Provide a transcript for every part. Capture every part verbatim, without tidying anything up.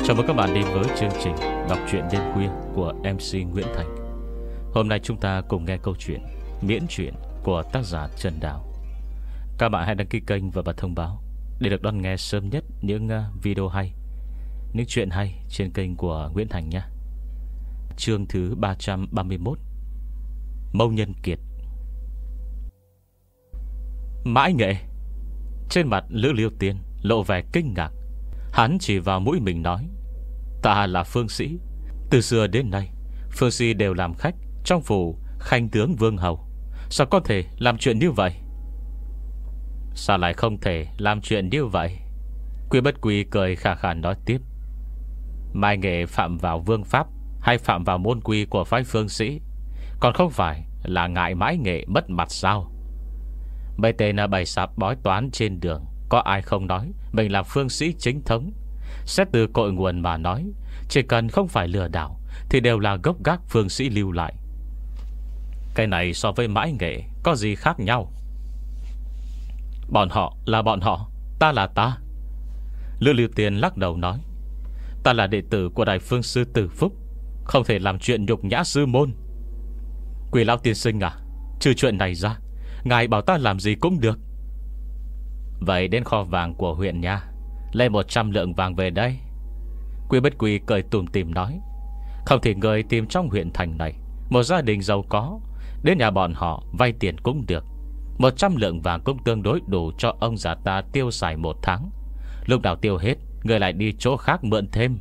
Chào mừng các bạn đến với chương trình đọc truyện đêm khuya của em xê Nguyễn Thành. Hôm nay chúng ta cùng nghe câu chuyện miễn truyện của tác giả Trần Đào. Các bạn hãy đăng ký kênh và bật thông báo để được đón nghe sớm nhất những video hay, những chuyện hay trên kênh của Nguyễn Thành nhé. Chương thứ ba trăm ba mươi mốt, Mâu Nhân Kiệt. Mãi nghệ. Trên mặt Lữ Liêu Tiên lộ vẻ kinh ngạc. Hắn chỉ vào mũi mình nói: "Ta là Phương Sĩ. Từ xưa đến nay Phương Sĩ đều làm khách trong phủ khanh tướng vương hầu. Sao có thể làm chuyện như vậy?" "Sao lại không thể làm chuyện như vậy?" Quy Bất Quy cười khà khà nói tiếp: "Mai nghệ phạm vào vương pháp hay phạm vào môn quy của phái Phương Sĩ, còn không phải là ngại mãi nghệ mất mặt sao? Mấy tên bày sạp bói toán trên đường, có ai không nói mình là Phương Sĩ chính thống? Xét từ cội nguồn mà nói, chỉ cần không phải lừa đảo thì đều là gốc gác Phương Sĩ lưu lại. Cái này so với mãi nghệ có gì khác nhau? Bọn họ là bọn họ, ta là ta." Lữ Lưu Tiên lắc đầu nói: "Ta là đệ tử của Đại Phương Sư Tử Phúc, không thể làm chuyện nhục nhã sư môn." "Quỷ lão tiên sinh à, trừ chuyện này ra, ngài bảo ta làm gì cũng được." "Vậy đến kho vàng của huyện nha, lấy một trăm lượng vàng về đây." Quy Bất Quy cười tủm tỉm nói: "Không thì người tìm trong huyện thành này một gia đình giàu có, đến nhà bọn họ vay tiền cũng được. Một trăm lượng vàng cũng tương đối đủ cho ông già ta tiêu xài một tháng. Lúc nào tiêu hết, người lại đi chỗ khác mượn thêm."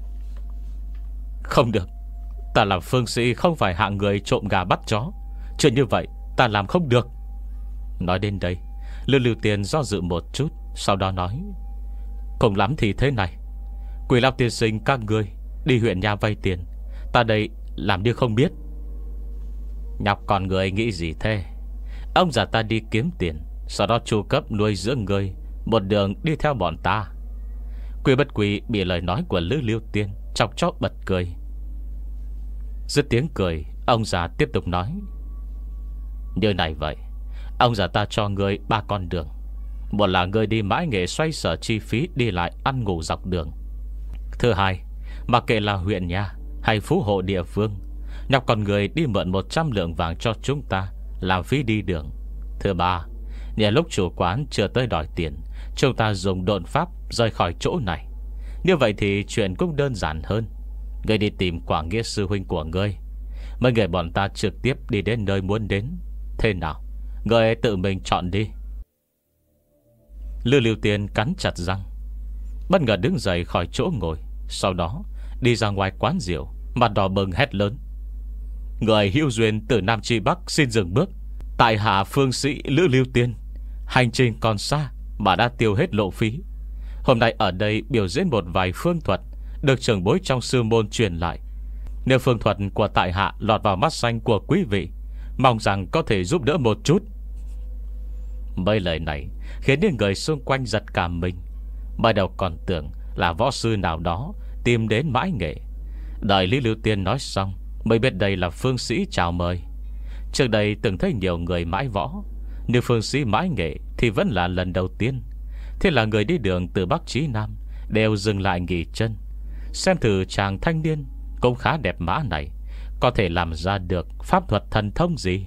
"Không được, ta làm Phương Sĩ không phải hạng người trộm gà bắt chó. Chuyện như vậy ta làm không được." Nói đến đây, Lữ Lưu Tiên do dự một chút, sau đó nói: "Cùng lắm thì thế này, Quỷ lão tiên sinh các ngươi đi huyện nhà vay tiền, ta đây làm như không biết." "Nhọc con người nghĩ gì thế? Ông già ta đi kiếm tiền, sau đó chu cấp nuôi dưỡng người, một đường đi theo bọn ta." Quy Bất Quy bị lời nói của Lữ Lưu Tiên chọc cho bật cười. Dứt tiếng cười, ông già tiếp tục nói: "Như này vậy, ông già ta cho ngươi ba con đường. Một là ngươi đi mãi nghệ xoay sở chi phí đi lại ăn ngủ dọc đường. Thứ hai, mặc kệ là huyện nhà hay phú hộ địa phương, nhọc con người đi mượn một trăm lượng vàng cho chúng ta làm phí đi đường. Thứ ba, nhờ lúc chủ quán chưa tới đòi tiền, chúng ta dùng độn pháp rời khỏi chỗ này. Như vậy thì chuyện cũng đơn giản hơn. Ngươi đi tìm Quảng Nghĩa sư huynh của ngươi, mấy người bọn ta trực tiếp đi đến nơi muốn đến. Thế nào, ngươi tự mình chọn đi." Lữ Lưu Tiên cắn chặt răng, bất ngờ đứng dậy khỏi chỗ ngồi, sau đó đi ra ngoài quán rượu, mặt đỏ bừng hét lớn: "Người hữu duyên từ Nam Chi Bắc xin dừng bước. Tại hạ Phương Sĩ Lữ Lưu Tiên, hành trình còn xa mà đã tiêu hết lộ phí. Hôm nay ở đây biểu diễn một vài phương thuật được trưởng bối trong sư môn truyền lại. Nếu phương thuật của tại hạ lọt vào mắt xanh của quý vị, mong rằng có thể giúp đỡ một chút." Mấy lời này khiến những người xung quanh giật cả mình. Ban đầu còn tưởng là võ sư nào đó tìm đến mãi nghệ. Đợi Lý Lưu Tiên nói xong mới biết đây là Phương Sĩ chào mời. Trước đây từng thấy nhiều người mãi võ, nhưng Phương Sĩ mãi nghệ thì vẫn là lần đầu tiên. Thế là người đi đường từ Bắc chí Nam đều dừng lại nghỉ chân, xem thử chàng thanh niên cũng khá đẹp mã này có thể làm ra được pháp thuật thần thông gì.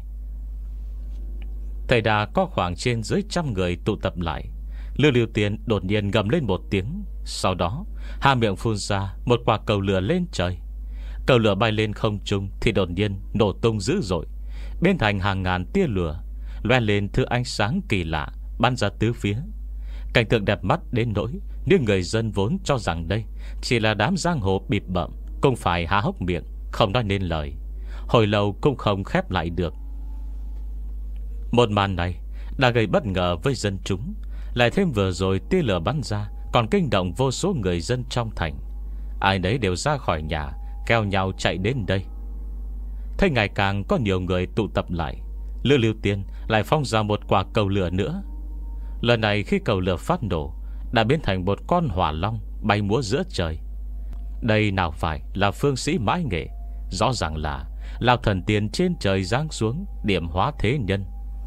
Thầy đà có khoảng trên dưới trăm người tụ tập lại. Lữ Lưu Tiên đột nhiên gầm lên một tiếng, sau đó hà miệng phun ra một quả cầu lửa lên trời. Cầu lửa bay lên không trung thì đột nhiên nổ tung dữ dội, biến thành hàng ngàn tia lửa, loe lên thứ ánh sáng kỳ lạ bắn ra tứ phía. Cảnh tượng đẹp mắt đến nỗi những người dân vốn cho rằng đây chỉ là đám giang hồ bịp bợm cũng phải há hốc miệng không nói nên lời, hồi lâu cũng không khép lại được. Một màn này đã gây bất ngờ với dân chúng, lại thêm vừa rồi tia lửa bắn ra còn kinh động vô số người dân trong thành. Ai nấy đều ra khỏi nhà, keo nhau chạy đến đây. Thấy ngày càng có nhiều người tụ tập lại, Lữ Lưu Tiên lại phóng ra một quả cầu lửa nữa. Lần này khi cầu lửa phát nổ, đã biến thành một con hỏa long bay múa giữa trời. Đây nào phải là Phương Sĩ mãi nghệ, rõ ràng là lão thần tiên trên trời giáng xuống điểm hóa thế nhân.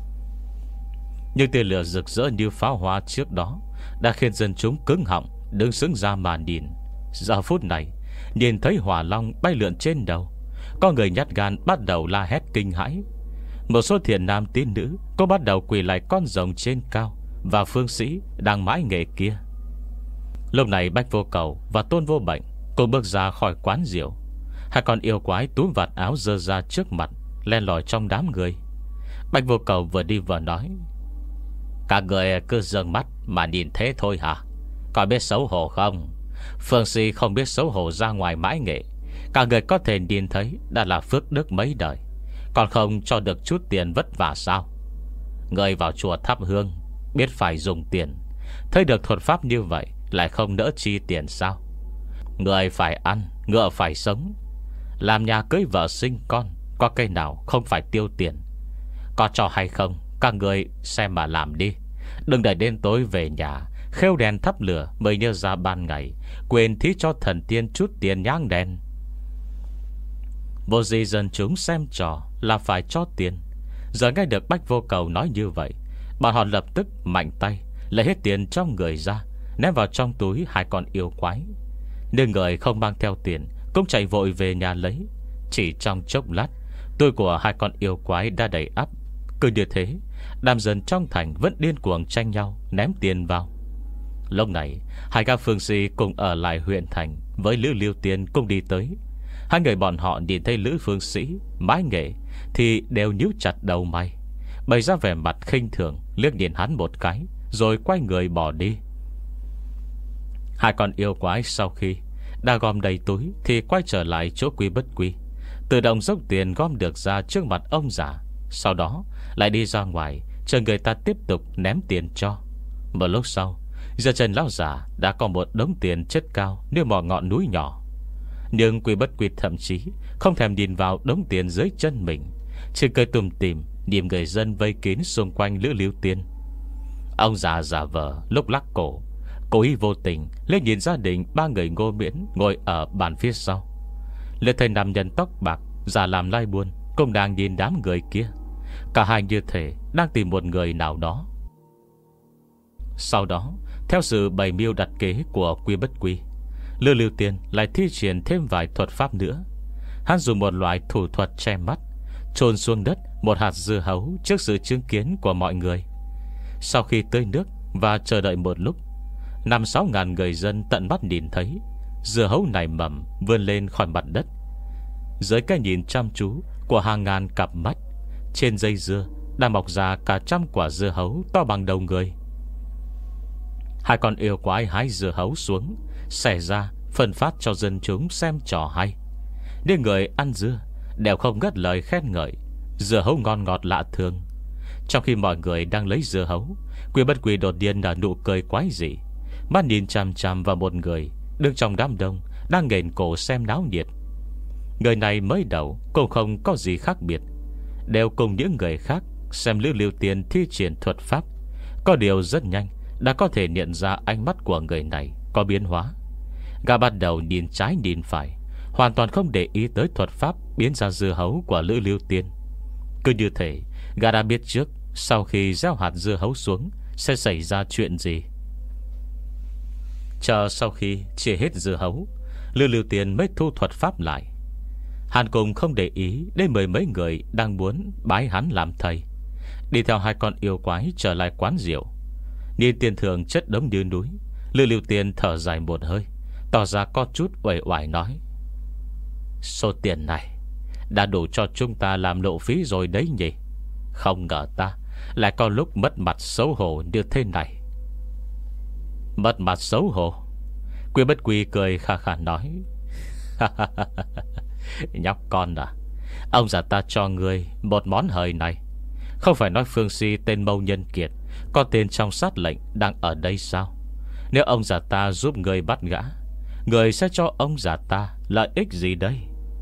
Nhưng tia lửa rực rỡ như pháo hoa trước đó đã khiến dân chúng cứng họng, đứng sững ra mà nhìn. Giờ phút này nhìn thấy hỏa long bay lượn trên đầu, có người nhát gan bắt đầu la hét kinh hãi. Một số thiện nam tín nữ cũng bắt đầu quỳ lại con rồng trên cao và phương sĩ đang mãi nghệ kia. Lúc này Bách Vô Cầu và Tôn Vô Bệnh cùng bước ra khỏi quán rượu. Hai con yêu quái túm vạt áo giơ ra trước mặt, len lỏi trong đám người. Bách Vô Cầu vừa đi vừa nói: các người cứ giương mắt mà nhìn thế thôi hả? Có biết xấu hổ không? Phương sĩ không biết xấu hổ ra ngoài mãi nghệ. Cả người có thể nhìn thấy đã là phước đức mấy đời, còn không cho được chút tiền vất vả sao? Người vào chùa thắp hương biết phải dùng tiền, thấy được thuật pháp như vậy lại không nỡ chi tiền sao? Người phải ăn, ngựa phải sống. Làm nhà cưới vợ sinh con, có cây nào không phải tiêu tiền? Có cho hay không, các người xem mà làm đi. Đừng để đến tối về nhà khêu đèn thắp lửa mới nhớ ra ban ngày quên thí cho thần tiên chút tiền nhang đèn. Vô gì dân chúng xem trò là phải cho tiền. Giờ nghe được Bách Vô Cầu nói như vậy, bọn họ lập tức mạnh tay lấy hết tiền trong người ra, ném vào trong túi hai con yêu quái. Nhưng người không mang theo tiền cũng chạy vội về nhà lấy. Chỉ trong chốc lát, túi của hai con yêu quái đã đầy ắp. Cứ như thế, đám dân trong thành vẫn điên cuồng tranh nhau ném tiền vào. Lúc này hai gã phương sĩ cùng ở lại huyện thành với Lữ Liêu Tiên cùng đi tới. Hai người bọn họ nhìn thấy Lữ phương sĩ mãi nghệ thì đều nhíu chặt đầu mày, bày ra vẻ mặt khinh thường, liếc nhìn hắn một cái rồi quay người bỏ đi. Hai con yêu quái sau khi đã gom đầy túi thì quay trở lại chỗ Quy Bất Quy, tự động dốc tiền gom được ra trước mặt ông già. Sau đó lại đi ra ngoài chờ người ta tiếp tục ném tiền cho. Một lúc sau, giờ chân lão già đã có một đống tiền chất cao như một ngọn núi nhỏ. Nhưng Quy Bất Quy thậm chí không thèm nhìn vào đống tiền dưới chân mình, chỉ cười tùm tìm nhìn người dân vây kín xung quanh Lữ Liêu Tiên. Ông già giả vờ lúc lắc cổ, cố ý vô tình lên nhìn gia đình ba người Ngô Miễn ngồi ở bàn phía sau. Lê thầy nam nhân tóc bạc già làm lai buôn cũng đang nhìn đám người kia. Cả hai như thể đang tìm một người nào đó. Sau đó, theo sự bày mưu đặt kế của Quy Bất Quy, Lữ Liêu Tiên lại thi triển thêm vài thuật pháp nữa. Hắn dùng một loại thủ thuật che mắt, chôn xuống đất một hạt dưa hấu trước sự chứng kiến của mọi người. Sau khi tưới nước và chờ đợi một lúc, Năm sáu ngàn người dân tận mắt nhìn thấy dưa hấu này mầm vươn lên khỏi mặt đất. Dưới cái nhìn chăm chú của hàng ngàn cặp mắt, trên dây dưa đã mọc ra cả trăm quả dưa hấu to bằng đầu người. Hai con yêu quái hái dưa hấu xuống, xẻ ra phân phát cho dân chúng xem trò hay. Những người ăn dưa đều không ngớt lời khen ngợi dưa hấu ngon ngọt lạ thường. Trong khi mọi người đang lấy dưa hấu, Quy Bất Quy đột nhiên là nụ cười quái dị, mắt nhìn chằm chằm vào một người đứng trong đám đông đang nghển cổ xem náo nhiệt. Người này mới đầu cũng không có gì khác biệt, đều cùng những người khác xem Lữ Liêu Tiên thi triển thuật pháp. Có điều rất nhanh đã có thể nhận ra ánh mắt của người này có biến hóa. Gã bắt đầu nhìn trái nhìn phải, hoàn toàn không để ý tới thuật pháp biến ra dưa hấu của Lữ Liêu Tiên. Cứ như thể gã đã biết trước sau khi gieo hạt dưa hấu xuống sẽ xảy ra chuyện gì. Chờ sau khi chia hết dưa hấu, Lữ Liêu Tiên mới thu thuật pháp lại. Hắn cùng không để ý đến mười mấy người đang muốn bái hắn làm thầy, đi theo hai con yêu quái trở lại quán rượu. Nhìn tiền thưởng chất đống như núi, Lữ Liêu Tiên thở dài một hơi, tỏ ra có chút uể oải nói: số tiền này đã đủ cho chúng ta làm lộ phí rồi đấy nhỉ. Không ngờ ta lại có lúc mất mặt xấu hổ như thế này. Mất mặt xấu hổ? Quy Bất Quy cười khà khà nói: nhóc con à, ông già ta cho ngươi một món hời này. Không phải nói phương si tên Mâu Nhân Kiệt có tên trong sát lệnh đang ở đây sao? Nếu ông già ta giúp người bắt gã, người sẽ cho ông già ta lợi ích gì đây?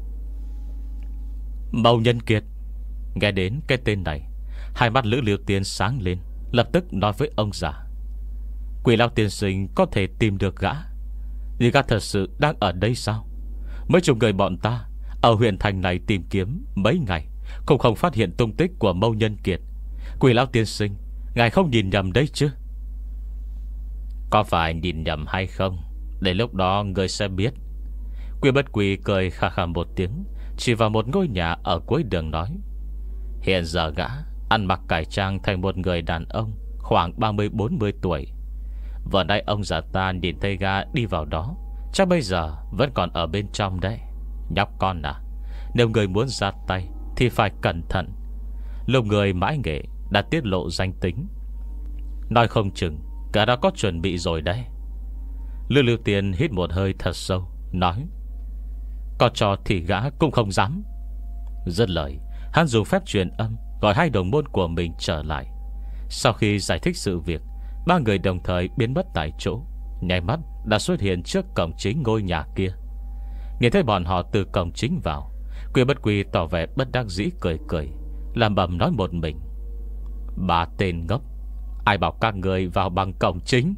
Mâu Nhân Kiệt. Nghe đến cái tên này, hai mắt Lữ Liêu Tiên sáng lên, lập tức nói với ông già: Quỷ Lão tiên sinh có thể tìm được gã, nhưng gã thật sự đang ở đây sao? Mấy chục người bọn ta ở huyện thành này tìm kiếm mấy ngày cũng không phát hiện tung tích của Mâu Nhân Kiệt. Quỷ Lão tiên sinh, ngài không nhìn nhầm đấy chứ? Có phải nhìn nhầm hay không Để lúc đó người sẽ biết. Quy Bất Quy cười khà khà một tiếng, chỉ vào một ngôi nhà ở cuối đường nói: Hiện giờ gã ăn mặc cải trang thành một người đàn ông khoảng ba mươi bốn mươi tuổi. Vừa nãy ông già ta nhìn thấy gã đi vào đó, chắc bây giờ vẫn còn ở bên trong đấy. Nhóc con à, nếu người muốn ra tay thì phải cẩn thận. Lúc người mãi nghệ đã tiết lộ danh tính, nói không chừng cả đã có chuẩn bị rồi đấy. Lưu Lưu Tiên hít một hơi thật sâu, nói: Có cho thì gã cũng không dám. Dứt lời, hắn dùng phép truyền âm gọi hai đồng môn của mình trở lại. Sau khi giải thích sự việc, ba người đồng thời biến mất tại chỗ, nháy mắt đã xuất hiện trước cổng chính ngôi nhà kia. Nhìn thấy bọn họ từ cổng chính vào, Quy Bất Quy tỏ vẻ bất đắc dĩ cười cười, làm bầm nói một mình: Ba tên ngốc, ai bảo các người vào bằng cổng chính.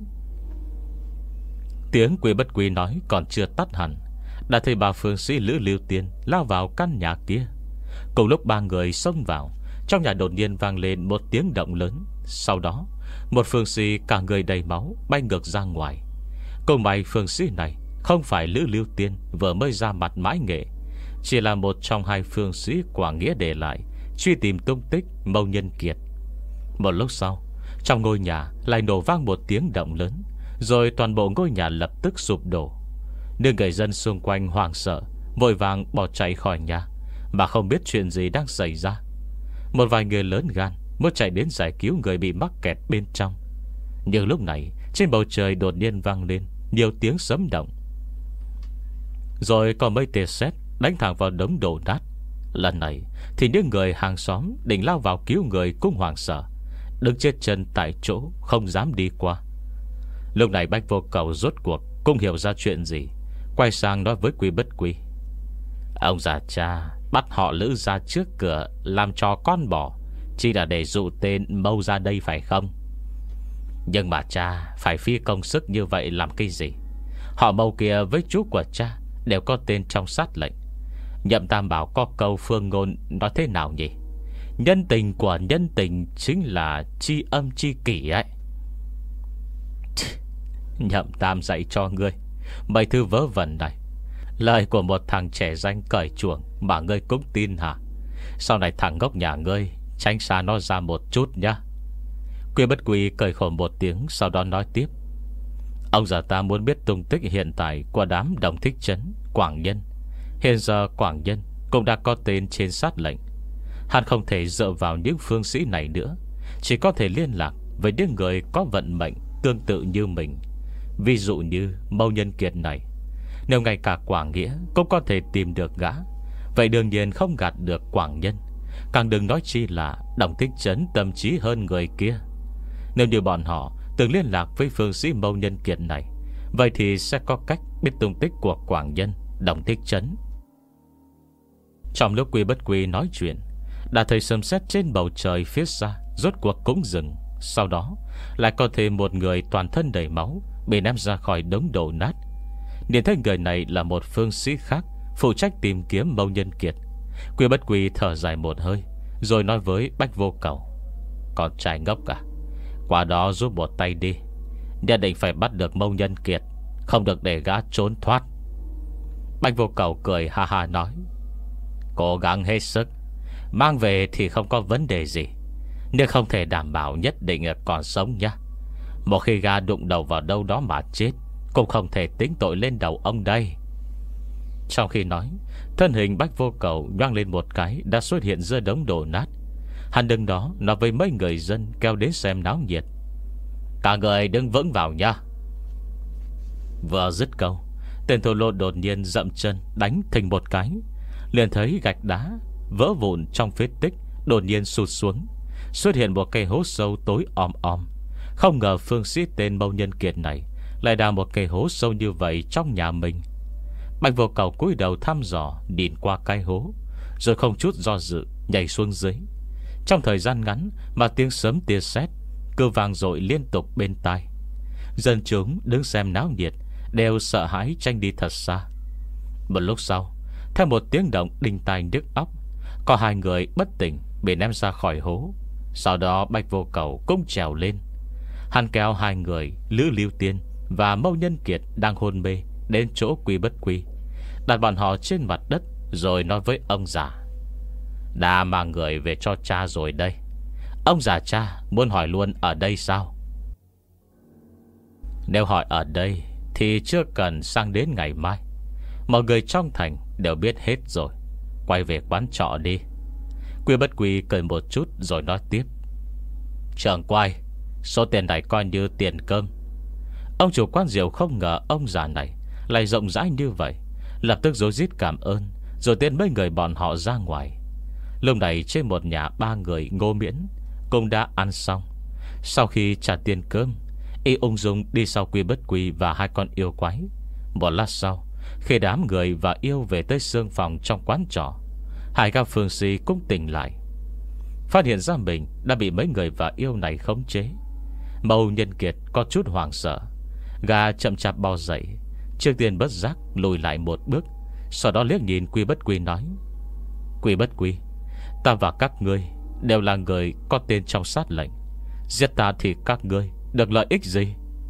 Tiếng Quy Bất Quy nói còn chưa tắt hẳn, đã thấy ba phương sĩ Lữ Lưu Tiên lao vào căn nhà kia. Cùng lúc ba người xông vào, trong nhà đột nhiên vang lên một tiếng động lớn. Sau đó, một phương sĩ cả người đầy máu bay ngược ra ngoài. Cùng may phương sĩ này không phải Lữ Lưu Tiên vừa mới ra mặt mãi nghệ, chỉ là một trong hai phương sĩ Quảng Nghĩa để lại truy tìm tung tích Mâu Nhân Kiệt. Một lúc sau, trong ngôi nhà lại nổ vang một tiếng động lớn, rồi toàn bộ ngôi nhà lập tức sụp đổ. Nhưng người dân xung quanh hoảng sợ, vội vàng bỏ chạy khỏi nhà, mà không biết chuyện gì đang xảy ra. Một vài người lớn gan muốn chạy đến giải cứu người bị mắc kẹt bên trong. Nhưng lúc này trên bầu trời đột nhiên vang lên nhiều tiếng sấm động, rồi có mấy tia sét đánh thẳng vào đống đổ nát. Lần này thì những người hàng xóm định lao vào cứu người cũng hoảng sợ, đứng chết chân tại chỗ không dám đi qua. Lúc này Bách Vô Cầu rốt cuộc cũng hiểu ra chuyện gì, quay sang nói với Quy Bất Quy: Ông già cha bắt họ Lữ ra trước cửa làm trò con bò, chỉ là để dụ tên Mâu ra đây phải không? Nhưng mà cha phải phí công sức như vậy làm cái gì? Họ Mâu kia với chú của cha đều có tên trong sát lệnh. Nhậm Tam bảo có câu phương ngôn nói thế nào nhỉ? Nhân tình của nhân tình chính là tri âm tri kỷ ấy. Nhậm Tam dạy cho ngươi mấy thứ vớ vẩn này, lời của một thằng trẻ danh cởi chuồng mà ngươi cũng tin hả? Sau này thằng ngốc nhà ngươi tránh xa nó ra một chút nhá. Quy Bất Quy cười khổ một tiếng, sau đó nói tiếp: Ông già ta muốn biết tung tích hiện tại của đám Đồng Thích Trấn, Quảng Nhân. Hiện giờ Quảng Nhân cũng đã có tên trên sát lệnh. Hắn không thể dựa vào những phương sĩ này nữa, chỉ có thể liên lạc với những người có vận mệnh tương tự như mình. Ví dụ như Mâu Nhân Kiệt này, nếu ngay cả Quảng Nghĩa cũng có thể tìm được gã, vậy đương nhiên không gạt được Quảng Nhân, càng đừng nói chi là Đồng Thích Trấn tâm trí hơn người kia. Nếu như bọn họ từng liên lạc với phương sĩ Mâu Nhân Kiệt này, vậy thì sẽ có cách biết tung tích của Quảng Nhân, Đồng Thích Trấn. Trong lúc Quy Bất Quy nói chuyện, đã thấy sấm sét trên bầu trời phía xa rốt cuộc cũng dừng. Sau đó lại có thêm một người toàn thân đầy máu bị ném ra khỏi đống đổ nát. Nhìn thấy người này là một phương sĩ khác phụ trách tìm kiếm Mâu Nhân Kiệt, Quy Bất Quy thở dài một hơi, rồi nói với Bách Vô Cầu: Con trai ngốc à, qua đó giúp một tay đi, nhất định phải bắt được Mâu Nhân Kiệt, không được để gã trốn thoát. Bách Vô Cầu cười ha ha nói: Cố gắng hết sức, mang về thì không có vấn đề gì, nhưng không thể đảm bảo nhất định còn sống nhá. Một khi gã đụng đầu vào đâu đó mà chết, cũng không thể tính tội lên đầu ông đây. Trong khi nói, thân hình Bách Vô Cầu nhoang lên một cái, đã xuất hiện giữa đống đổ nát. Hắn đứng đó nói với mấy người dân kéo đến xem náo nhiệt: Cả người đứng vững vào nha. Vừa dứt câu, tên thô lô đột nhiên dậm chân đánh thình một cái, liền thấy gạch đá vỡ vụn trong phế tích đột nhiên sụt xuống, xuất hiện một cây hố sâu tối om om. Không ngờ phương sĩ tên Mâu Nhân Kiệt này lại đào một cây hố sâu như vậy trong nhà mình. Bạch Vô Cầu cúi đầu thăm dò nhìn qua cái hố, rồi không chút do dự nhảy xuống dưới. Trong thời gian ngắn mà tiếng sấm tia sét cứ vang dội liên tục bên tai. Dân chúng đứng xem náo nhiệt đều sợ hãi tranh đi thật xa. Một lúc sau, theo một tiếng động đinh tai nhức óc, có hai người bất tỉnh bị ném ra khỏi hố. Sau đó Bạch Vô Cầu cũng trèo lên. Hắn kéo hai người Lữ Lưu Tiên và Mâu Nhân Kiệt đang hôn mê đến chỗ Quy Bất Quy, đặt bọn họ trên mặt đất, rồi nói với ông già: đã mang người về cho cha rồi đây. Ông già cha muốn hỏi luôn ở đây sao? Nếu hỏi ở đây thì chưa cần sang đến ngày mai. Mọi người trong thành đều biết hết rồi. Quay về quán trọ đi. Quy Bất Quy cười một chút rồi nói tiếp: trưởng quay, số tiền này coi như tiền cơm. Ông chủ quán rượu không ngờ ông già này lại rộng rãi như vậy, lập tức rối rít cảm ơn, rồi tiễn mấy người bọn họ ra ngoài. Lúc này trên một nhà ba người Ngô Miễn cũng đã ăn xong. Sau khi trả tiền cơm, y ung dung đi sau Quy Bất Quy và hai con yêu quái. Một lát sau, khi đám người và yêu về tới sương phòng trong quán trọ, hai gã phương sĩ cũng tỉnh lại, phát hiện ra mình đã bị mấy người và yêu này khống chế. Mâu Nhân Kiệt có chút hoảng sợ, gã chậm chạp bò dậy, trước tiên bất giác lùi lại một bước, sau đó liếc nhìn Quy Bất Quy nói: Quy Bất Quy, ta và các ngươi đều là người có tên trong sát lệnh. Giết ta thì các ngươi được lợi ích gì?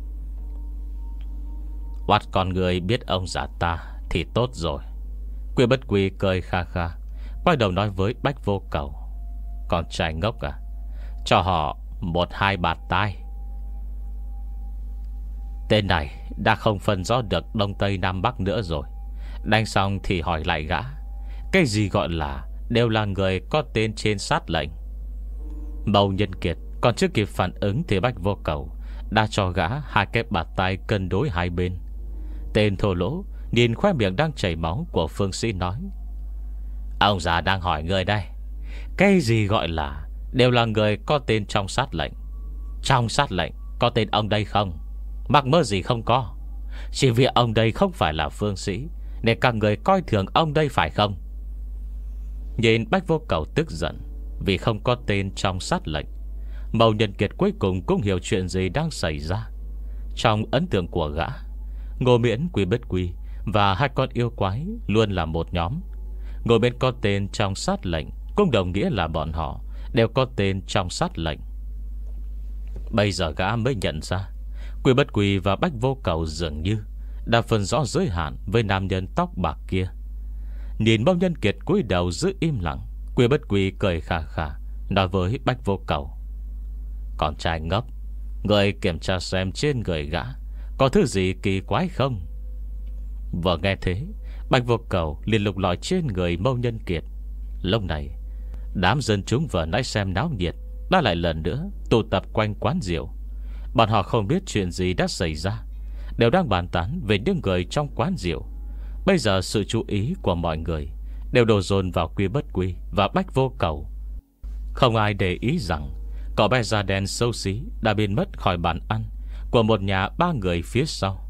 Oát con người biết ông già ta thì tốt rồi. Quy Bất Quy cười kha kha, quay đầu nói với Bách Vô Cầu: con trai ngốc à, cho họ một hai bạt tai. Tên này đã không phân rõ được Đông Tây Nam Bắc nữa rồi. Đánh xong thì hỏi lại gã: cái gì gọi là đều là người có tên trên sát lệnh? Mâu Nhân Kiệt còn chưa kịp phản ứng thì Bách Vô Cầu đã cho gã hai cái bạt tai cân đối hai bên. Tên thô lỗ nhìn khoe miệng đang chảy máu của phương sĩ nói: ông già đang hỏi người đây, cái gì gọi là đều là người có tên trong sát lệnh? Trong sát lệnh có tên ông đây không? Mắc mơ gì không có. Chỉ vì ông đây không phải là phương sĩ nên các người coi thường ông đây phải không? Nhìn Bách Vô Cầu tức giận vì không có tên trong sát lệnh, Mâu Nhân Kiệt cuối cùng cũng hiểu chuyện gì đang xảy ra. Trong ấn tượng của gã, Ngô Miễn, Quy Bất Quy và hai con yêu quái luôn là một nhóm. Ngô Miễn có tên trong sát lệnh cũng đồng nghĩa là bọn họ đều có tên trong sát lệnh. Bây giờ gã mới nhận ra Quy Bất Quy và Bách Vô Cầu dường như đã phân rõ giới hạn với nam nhân tóc bạc kia. Nhìn Mâu Nhân Kiệt cúi đầu giữ im lặng, Quy Bất Quy cười khà khà nói với Bách Vô Cầu: con trai ngốc, người kiểm tra xem trên người gã có thứ gì kỳ quái không? Vừa nghe thế, Bách Vô Cầu liền lục lọi trên người Mâu Nhân Kiệt. Lúc này, đám dân chúng vừa nãy xem náo nhiệt đã lại lần nữa tụ tập quanh quán rượu. Bọn họ không biết chuyện gì đã xảy ra, đều đang bàn tán về những người trong quán rượu. Bây giờ sự chú ý của mọi người đều đổ dồn vào Quy Bất Quy và Bách Vô Cầu. Không ai để ý rằng cậu bé da đen xấu xí đã biến mất khỏi bàn ăn của một nhà ba người phía sau.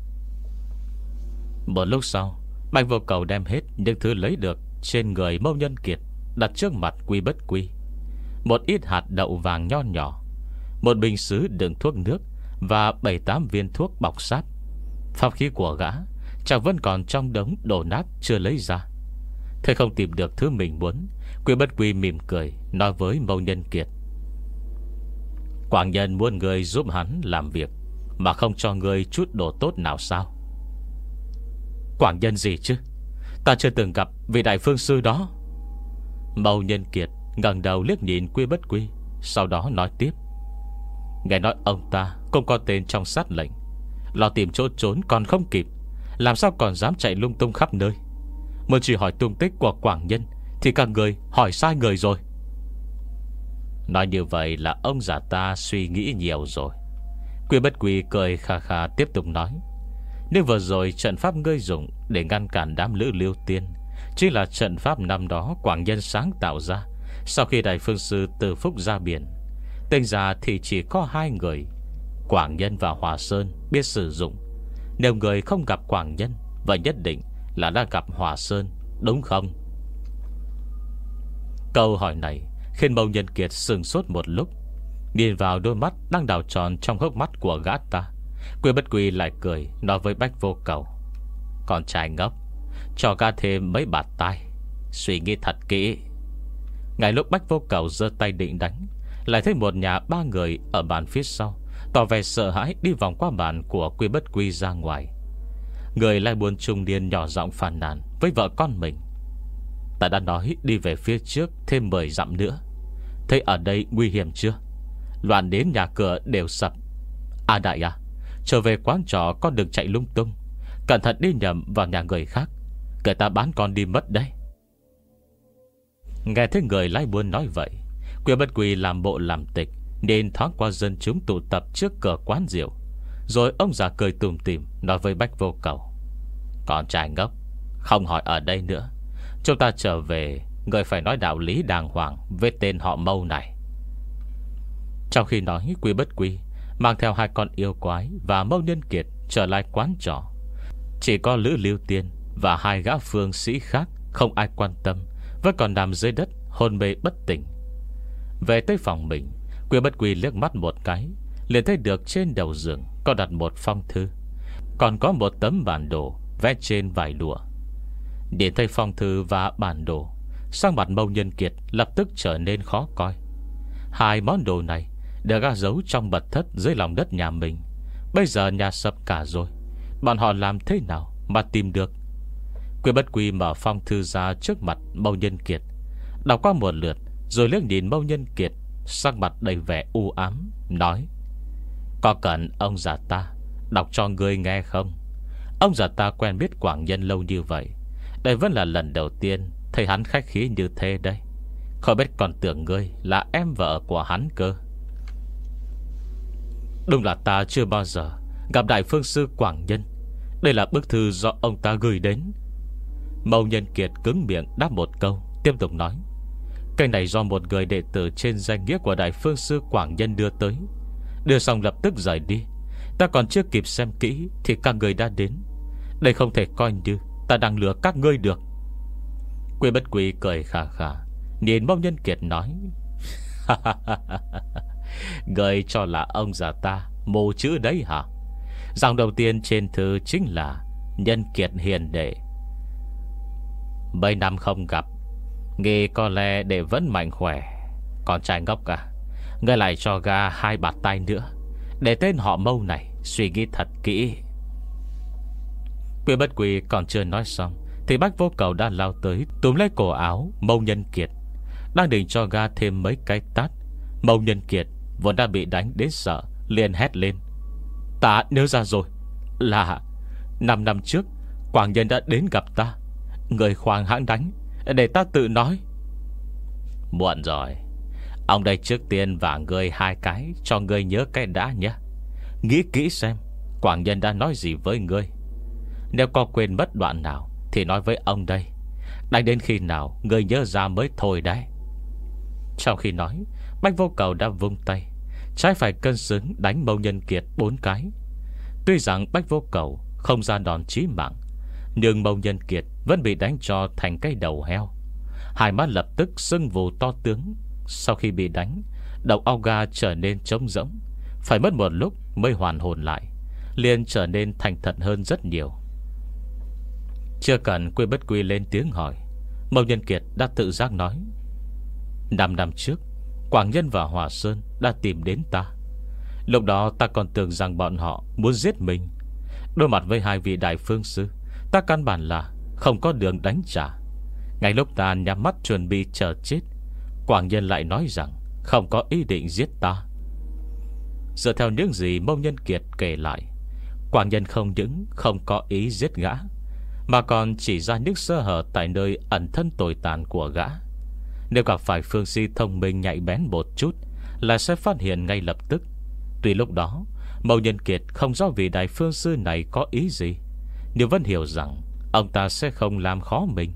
Một lúc sau, Bách Vô Cầu đem hết những thứ lấy được trên người Mâu Nhân Kiệt đặt trước mặt Quy Bất Quy. Một ít hạt đậu vàng nho nhỏ, một bình sứ đựng thuốc nước và bảy tám viên thuốc bọc sáp. Pháp khí của gã chẳng vẫn còn trong đống đổ nát chưa lấy ra. Thế không tìm được thứ mình muốn, Quy Bất Quy mỉm cười nói với Mâu Nhân Kiệt: Quảng Nhân muốn người giúp hắn làm việc mà không cho người chút đồ tốt nào sao? Quảng Nhân gì chứ? Ta chưa từng gặp vị đại phương sư đó. Mâu Nhân Kiệt ngẩng đầu liếc nhìn Quy Bất Quy, sau đó nói tiếp: nghe nói ông ta cũng có tên trong sát lệnh, lo tìm chỗ trốn còn không kịp, làm sao còn dám chạy lung tung khắp nơi. Mới chỉ hỏi tung tích của Quảng Nhân thì các người hỏi sai người rồi. Nói như vậy là ông già ta suy nghĩ nhiều rồi. Quy Bất Quy cười khà khà tiếp tục nói: nếu vừa rồi trận pháp ngươi dùng để ngăn cản đám lữ Liêu Tiên chính là trận pháp năm đó Quảng Nhân sáng tạo ra sau khi đại phương sư Từ Phúc ra biển. Tên già thì chỉ có hai người, Quảng Nhân và Hòa Sơn, biết sử dụng. Nếu người không gặp Quảng Nhân, vậy nhất định là đã gặp Hòa Sơn, đúng không? Câu hỏi này khiến Mâu Nhân Kiệt sừng sốt một lúc, nhìn vào đôi mắt đang đảo tròn trong hốc mắt của gã ta. Quy Bất Quy lại cười nói với Bách Vô Cầu: con trai ngốc, cho gã thêm mấy bạt tai, suy nghĩ thật kỹ. Ngay lúc Bách Vô Cầu giơ tay định đánh, lại thấy một nhà ba người ở bàn phía sau tỏ vẻ sợ hãi đi vòng qua bàn của Quy Bất Quy ra ngoài. Người Lai Buôn trung niên nhỏ giọng phàn nàn với vợ con mình: "Ta đã nói đi về phía trước thêm mười dặm nữa, thấy ở đây nguy hiểm chưa? Loạn đến nhà cửa đều sập. À đại à, trở về quán trọ con đừng chạy lung tung, cẩn thận đi nhầm vào nhà người khác, người ta bán con đi mất đấy." Nghe thấy người Lai Buôn nói vậy, Quy Bất Quy làm bộ làm tịch, nên thoáng qua dân chúng tụ tập trước cửa quán rượu. Rồi ông già cười tùm tìm nói với Bách Vô Cầu: "Con trai ngốc, không hỏi ở đây nữa. Chúng ta trở về, người phải nói đạo lý đàng hoàng với tên họ Mâu này." Trong khi nói, Quy Bất Quy mang theo hai con yêu quái và Mâu Nhân Kiệt trở lại quán trọ. Chỉ có Lữ Lưu Tiên và hai gã phương sĩ khác không ai quan tâm, vẫn còn nằm dưới đất hôn mê bất tỉnh. Về tới phòng mình, Quy Bất Quy liếc mắt một cái, liền thấy được trên đầu giường có đặt một phong thư, còn có một tấm bản đồ vẽ trên vải lụa. Nhìn thấy phong thư và bản đồ, sắc mặt Mâu Nhân Kiệt lập tức trở nên khó coi. Hai món đồ này đều gác giấu trong mật thất dưới lòng đất nhà mình. Bây giờ nhà sập cả rồi, bọn họ làm thế nào mà tìm được? Quy Bất Quy mở phong thư ra trước mặt Mâu Nhân Kiệt, đọc qua một lượt, rồi liếc nhìn Mâu Nhân Kiệt, sắc mặt đầy vẻ u ám, nói: "Có cần ông già ta đọc cho ngươi nghe không? Ông già ta quen biết Quảng Nhân lâu như vậy, đây vẫn là lần đầu tiên thấy hắn khách khí như thế đây. Không biết còn tưởng ngươi là em vợ của hắn cơ." "Đúng là ta chưa bao giờ gặp Đại Phương Sư Quảng Nhân. Đây là bức thư do ông ta gửi đến." Mâu Nhân Kiệt cứng miệng đáp một câu, tiếp tục nói: "Cái này do một người đệ tử trên danh nghĩa của Đại Phương Sư Quảng Nhân đưa tới. Đưa xong lập tức rời đi. Ta còn chưa kịp xem kỹ thì các người đã đến. Đây không thể coi như ta đang lừa các ngươi được." Quy Bất Quy cười khà khà, nhìn Mâu Nhân Kiệt nói: "Ngươi cho là ông già ta mù chữ đấy hả? Dòng đầu tiên trên thư chính là Nhân Kiệt hiền đệ. Mấy năm không gặp, nghĩ có lẽ đệ vẫn mạnh khỏe. Con trai ngốc à, ngươi lại cho ga hai bạt tay nữa, để tên họ Mâu này suy nghĩ thật kỹ." Quy Bất Quy còn chưa nói xong thì Bách Vô Cầu đã lao tới, túm lấy cổ áo Mâu Nhân Kiệt, đang định cho ga thêm mấy cái tát. Mâu Nhân Kiệt vốn đã bị đánh đến sợ, liền hét lên: "Ta nhớ ra rồi, là năm năm trước Quảng Nhân đã đến gặp ta. Người khoan hãng đánh, để ta tự nói." "Muộn rồi. Ông đây trước tiên vả ngươi hai cái, cho ngươi nhớ cái đã nhé. Nghĩ kỹ xem Quảng Nhân đã nói gì với ngươi. Nếu có quên mất đoạn nào thì nói với ông đây. Đánh đến khi nào ngươi nhớ ra mới thôi đấy." Trong khi nói, Bách Vô Cầu đã vung tay, trái phải cân xứng đánh Mâu Nhân Kiệt bốn cái. Tuy rằng Bách Vô Cầu không ra đòn chí mạng, nhưng Mâu Nhân Kiệt vẫn bị đánh cho thành cái đầu heo. Hai mắt lập tức sưng vù to tướng. Sau khi bị đánh, đầu óc gà trở nên trống rỗng, phải mất một lúc mới hoàn hồn lại, liền trở nên thành thật hơn rất nhiều. Chưa cần Quy Bất Quy lên tiếng hỏi, Mâu Nhân Kiệt đã tự giác nói: "Năm năm trước Quảng Nhân và Hòa Sơn đã tìm đến ta. Lúc đó ta còn tưởng rằng bọn họ muốn giết mình. Đối mặt với hai vị Đại Phương Sư, ta căn bản là không có đường đánh trả. Ngay lúc ta nhắm mắt chuẩn bị chờ chết, Quảng Nhân lại nói rằng không có ý định giết ta." Dựa theo những gì Mâu Nhân Kiệt kể lại, Quảng Nhân không những không có ý giết gã, mà còn chỉ ra những sơ hở tại nơi ẩn thân tồi tàn của gã. Nếu gặp phải phương si thông minh nhạy bén một chút là sẽ phát hiện ngay lập tức. Tuy lúc đó Mâu Nhân Kiệt không rõ vị Đại Phương Sư này có ý gì, nhưng vẫn hiểu rằng ông ta sẽ không làm khó mình.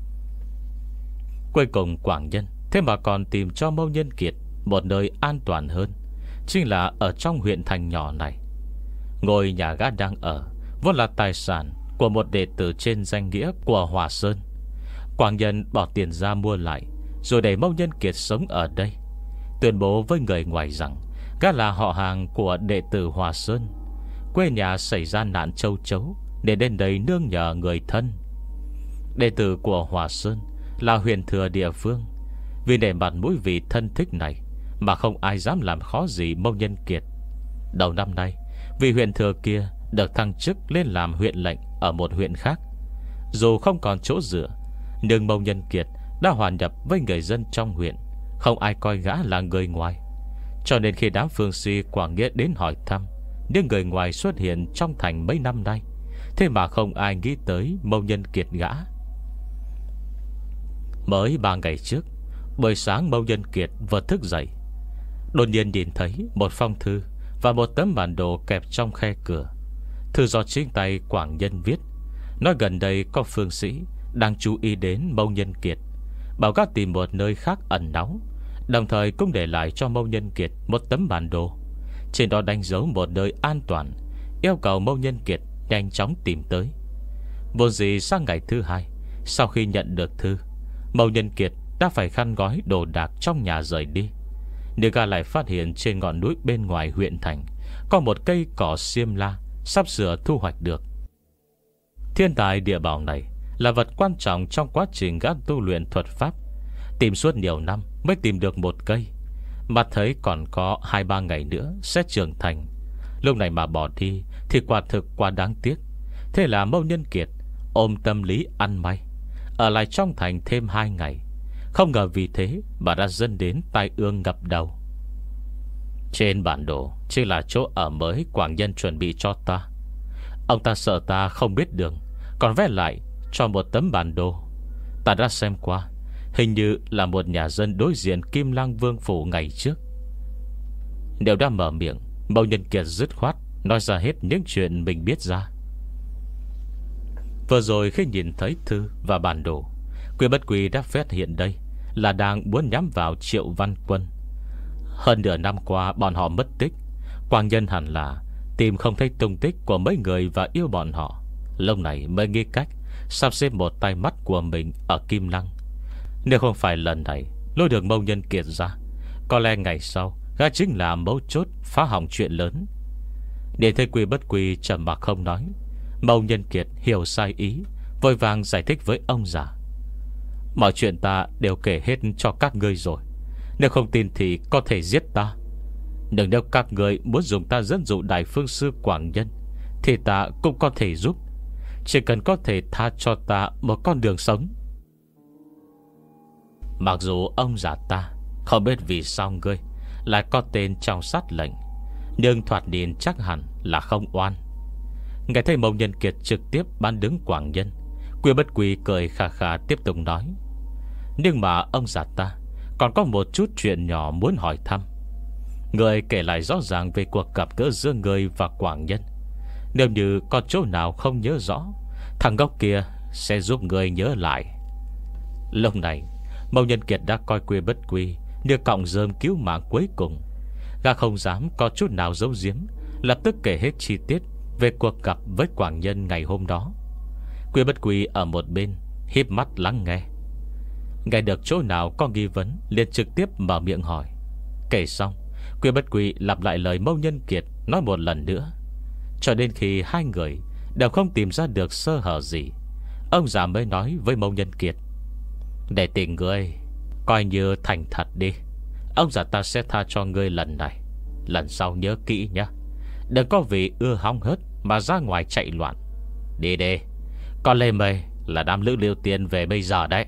Cuối cùng Quảng Nhân thế mà còn tìm cho Mâu Nhân Kiệt một nơi an toàn hơn, chính là ở trong huyện thành nhỏ này. Ngôi nhà gã đang ở vốn là tài sản của một đệ tử trên danh nghĩa của Hòa Sơn. Quảng Nhân bỏ tiền ra mua lại, rồi để Mâu Nhân Kiệt sống ở đây, tuyên bố với người ngoài rằng gã là họ hàng của đệ tử Hòa Sơn, quê nhà xảy ra nạn châu chấu để đến đây nương nhờ người thân. Đệ tử của Hòa Sơn là huyền thừa địa phương, vì để mặt mũi vị thân thích này mà không ai dám làm khó gì Mâu Nhân Kiệt. Đầu năm nay, vị huyện thừa kia được thăng chức lên làm huyện lệnh ở một huyện khác. Dù không còn chỗ dựa, nhưng Mông Nhân Kiệt đã hòa nhập với người dân trong huyện, không ai coi gã là người ngoài. Cho nên khi đám Phương Si Quảng Nghĩa đến hỏi thăm những người ngoài xuất hiện trong thành mấy năm nay, thế mà không ai nghĩ tới Mông Nhân Kiệt gã. Mới ba ngày trước, buổi sáng Mông Nhân Kiệt vừa thức dậy, đột nhiên nhìn thấy một phong thư và một tấm bản đồ kẹp trong khe cửa. Thư do chính tay Quảng Nhân viết, nói gần đây có phương sĩ đang chú ý đến Mông Nhân Kiệt, bảo gã tìm một nơi khác ẩn náu. Đồng thời cũng để lại cho Mông Nhân Kiệt một tấm bản đồ, trên đó đánh dấu một nơi an toàn, yêu cầu Mông Nhân Kiệt nhanh chóng tìm tới. Vốn gì sang ngày thứ hai, sau khi nhận được thư, Mông Nhân Kiệt đã phải khăn gói đồ đạc trong nhà rời đi. Nhưng gã lại phát hiện trên ngọn núi bên ngoài huyện thành có một cây cỏ xiêm la sắp sửa thu hoạch được. Thiên tài địa bảo này là vật quan trọng trong quá trình gã tu luyện thuật pháp. Tìm suốt nhiều năm mới tìm được một cây, mà thấy còn có hai ba ngày nữa sẽ trưởng thành. Lúc này mà bỏ đi thì quả thực quá đáng tiếc. Thế là Mông Nhân Kiệt ôm tâm lý ăn may, ở lại trong thành thêm hai ngày. Không ngờ vì thế mà đã dẫn đến tai ương ngập đầu. Trên bản đồ chỉ là chỗ ở mới Quảng Nhân chuẩn bị cho ta. Ông ta sợ ta không biết đường, còn vẽ lại cho một tấm bản đồ. Ta đã xem qua, hình như là một nhà dân đối diện Kim Lang Vương phủ ngày trước. Nếu đã mở miệng, Mông Nhân Kiệt dứt khoát nói ra hết những chuyện mình biết ra. Vừa rồi khi nhìn thấy thư và bản đồ, Quy Bất Quy đã phát hiện đây là đang muốn nhắm vào Triệu Văn Quân. Hơn nửa năm qua bọn họ mất tích, Quảng Nhân hẳn là tìm không thấy tung tích của mấy người và yêu bọn họ. Lúc này mới nghĩ cách sắp xếp một tay mắt của mình ở Kim Lăng. Nếu không phải lần này lôi được Mông Nhân Kiệt ra, có lẽ ngày sau gã chính là mấu chốt phá hỏng chuyện lớn. Để thấy Quy Bất Quy trầm mặc không nói, Mông Nhân Kiệt hiểu sai ý, vội vàng giải thích với ông già. Mọi chuyện ta đều kể hết cho các ngươi rồi, nếu không tin thì có thể giết ta. Nhưng nếu các ngươi muốn dùng ta dẫn dụ Đại Phương Sư Quảng Nhân thì ta cũng có thể giúp, chỉ cần có thể tha cho ta một con đường sống. Mặc dù ông già ta không biết vì sao ngươi lại có tên trong sát lệnh, nhưng thoạt nhìn chắc hẳn là không oan. Nghe thấy Mông Nhân Kiệt trực tiếp bán đứng Quảng Nhân, Quy Bất Quy cười khà khà tiếp tục nói. Nhưng mà ông già ta còn có một chút chuyện nhỏ muốn hỏi thăm. Người kể lại rõ ràng về cuộc gặp gỡ giữa người và Quảng Nhân. Nếu như có chỗ nào không nhớ rõ, thằng gốc kia sẽ giúp người nhớ lại. Lúc này Mông Nhân Kiệt đã coi Quy Bất Quy như cọng rơm cứu mạng cuối cùng. Gã không dám có chút nào giấu giếm, lập tức kể hết chi tiết về cuộc gặp với Quảng Nhân ngày hôm đó. Quy Bất Quy ở một bên híp mắt lắng nghe. Nghe được chỗ nào có nghi vấn liền trực tiếp mở miệng hỏi. Kể xong, Quy Bất Quy lặp lại lời Mông Nhân Kiệt nói một lần nữa, cho đến khi hai người đều không tìm ra được sơ hở gì, ông già mới nói với Mông Nhân Kiệt. Để tình ngươi coi như thành thật đi, ông già ta sẽ tha cho ngươi lần này. Lần sau nhớ kỹ nhé, đừng có vì ưa hóng hớt mà ra ngoài chạy loạn. Đi đi, con lê mây là đám lữ liêu tiên về bây giờ đấy.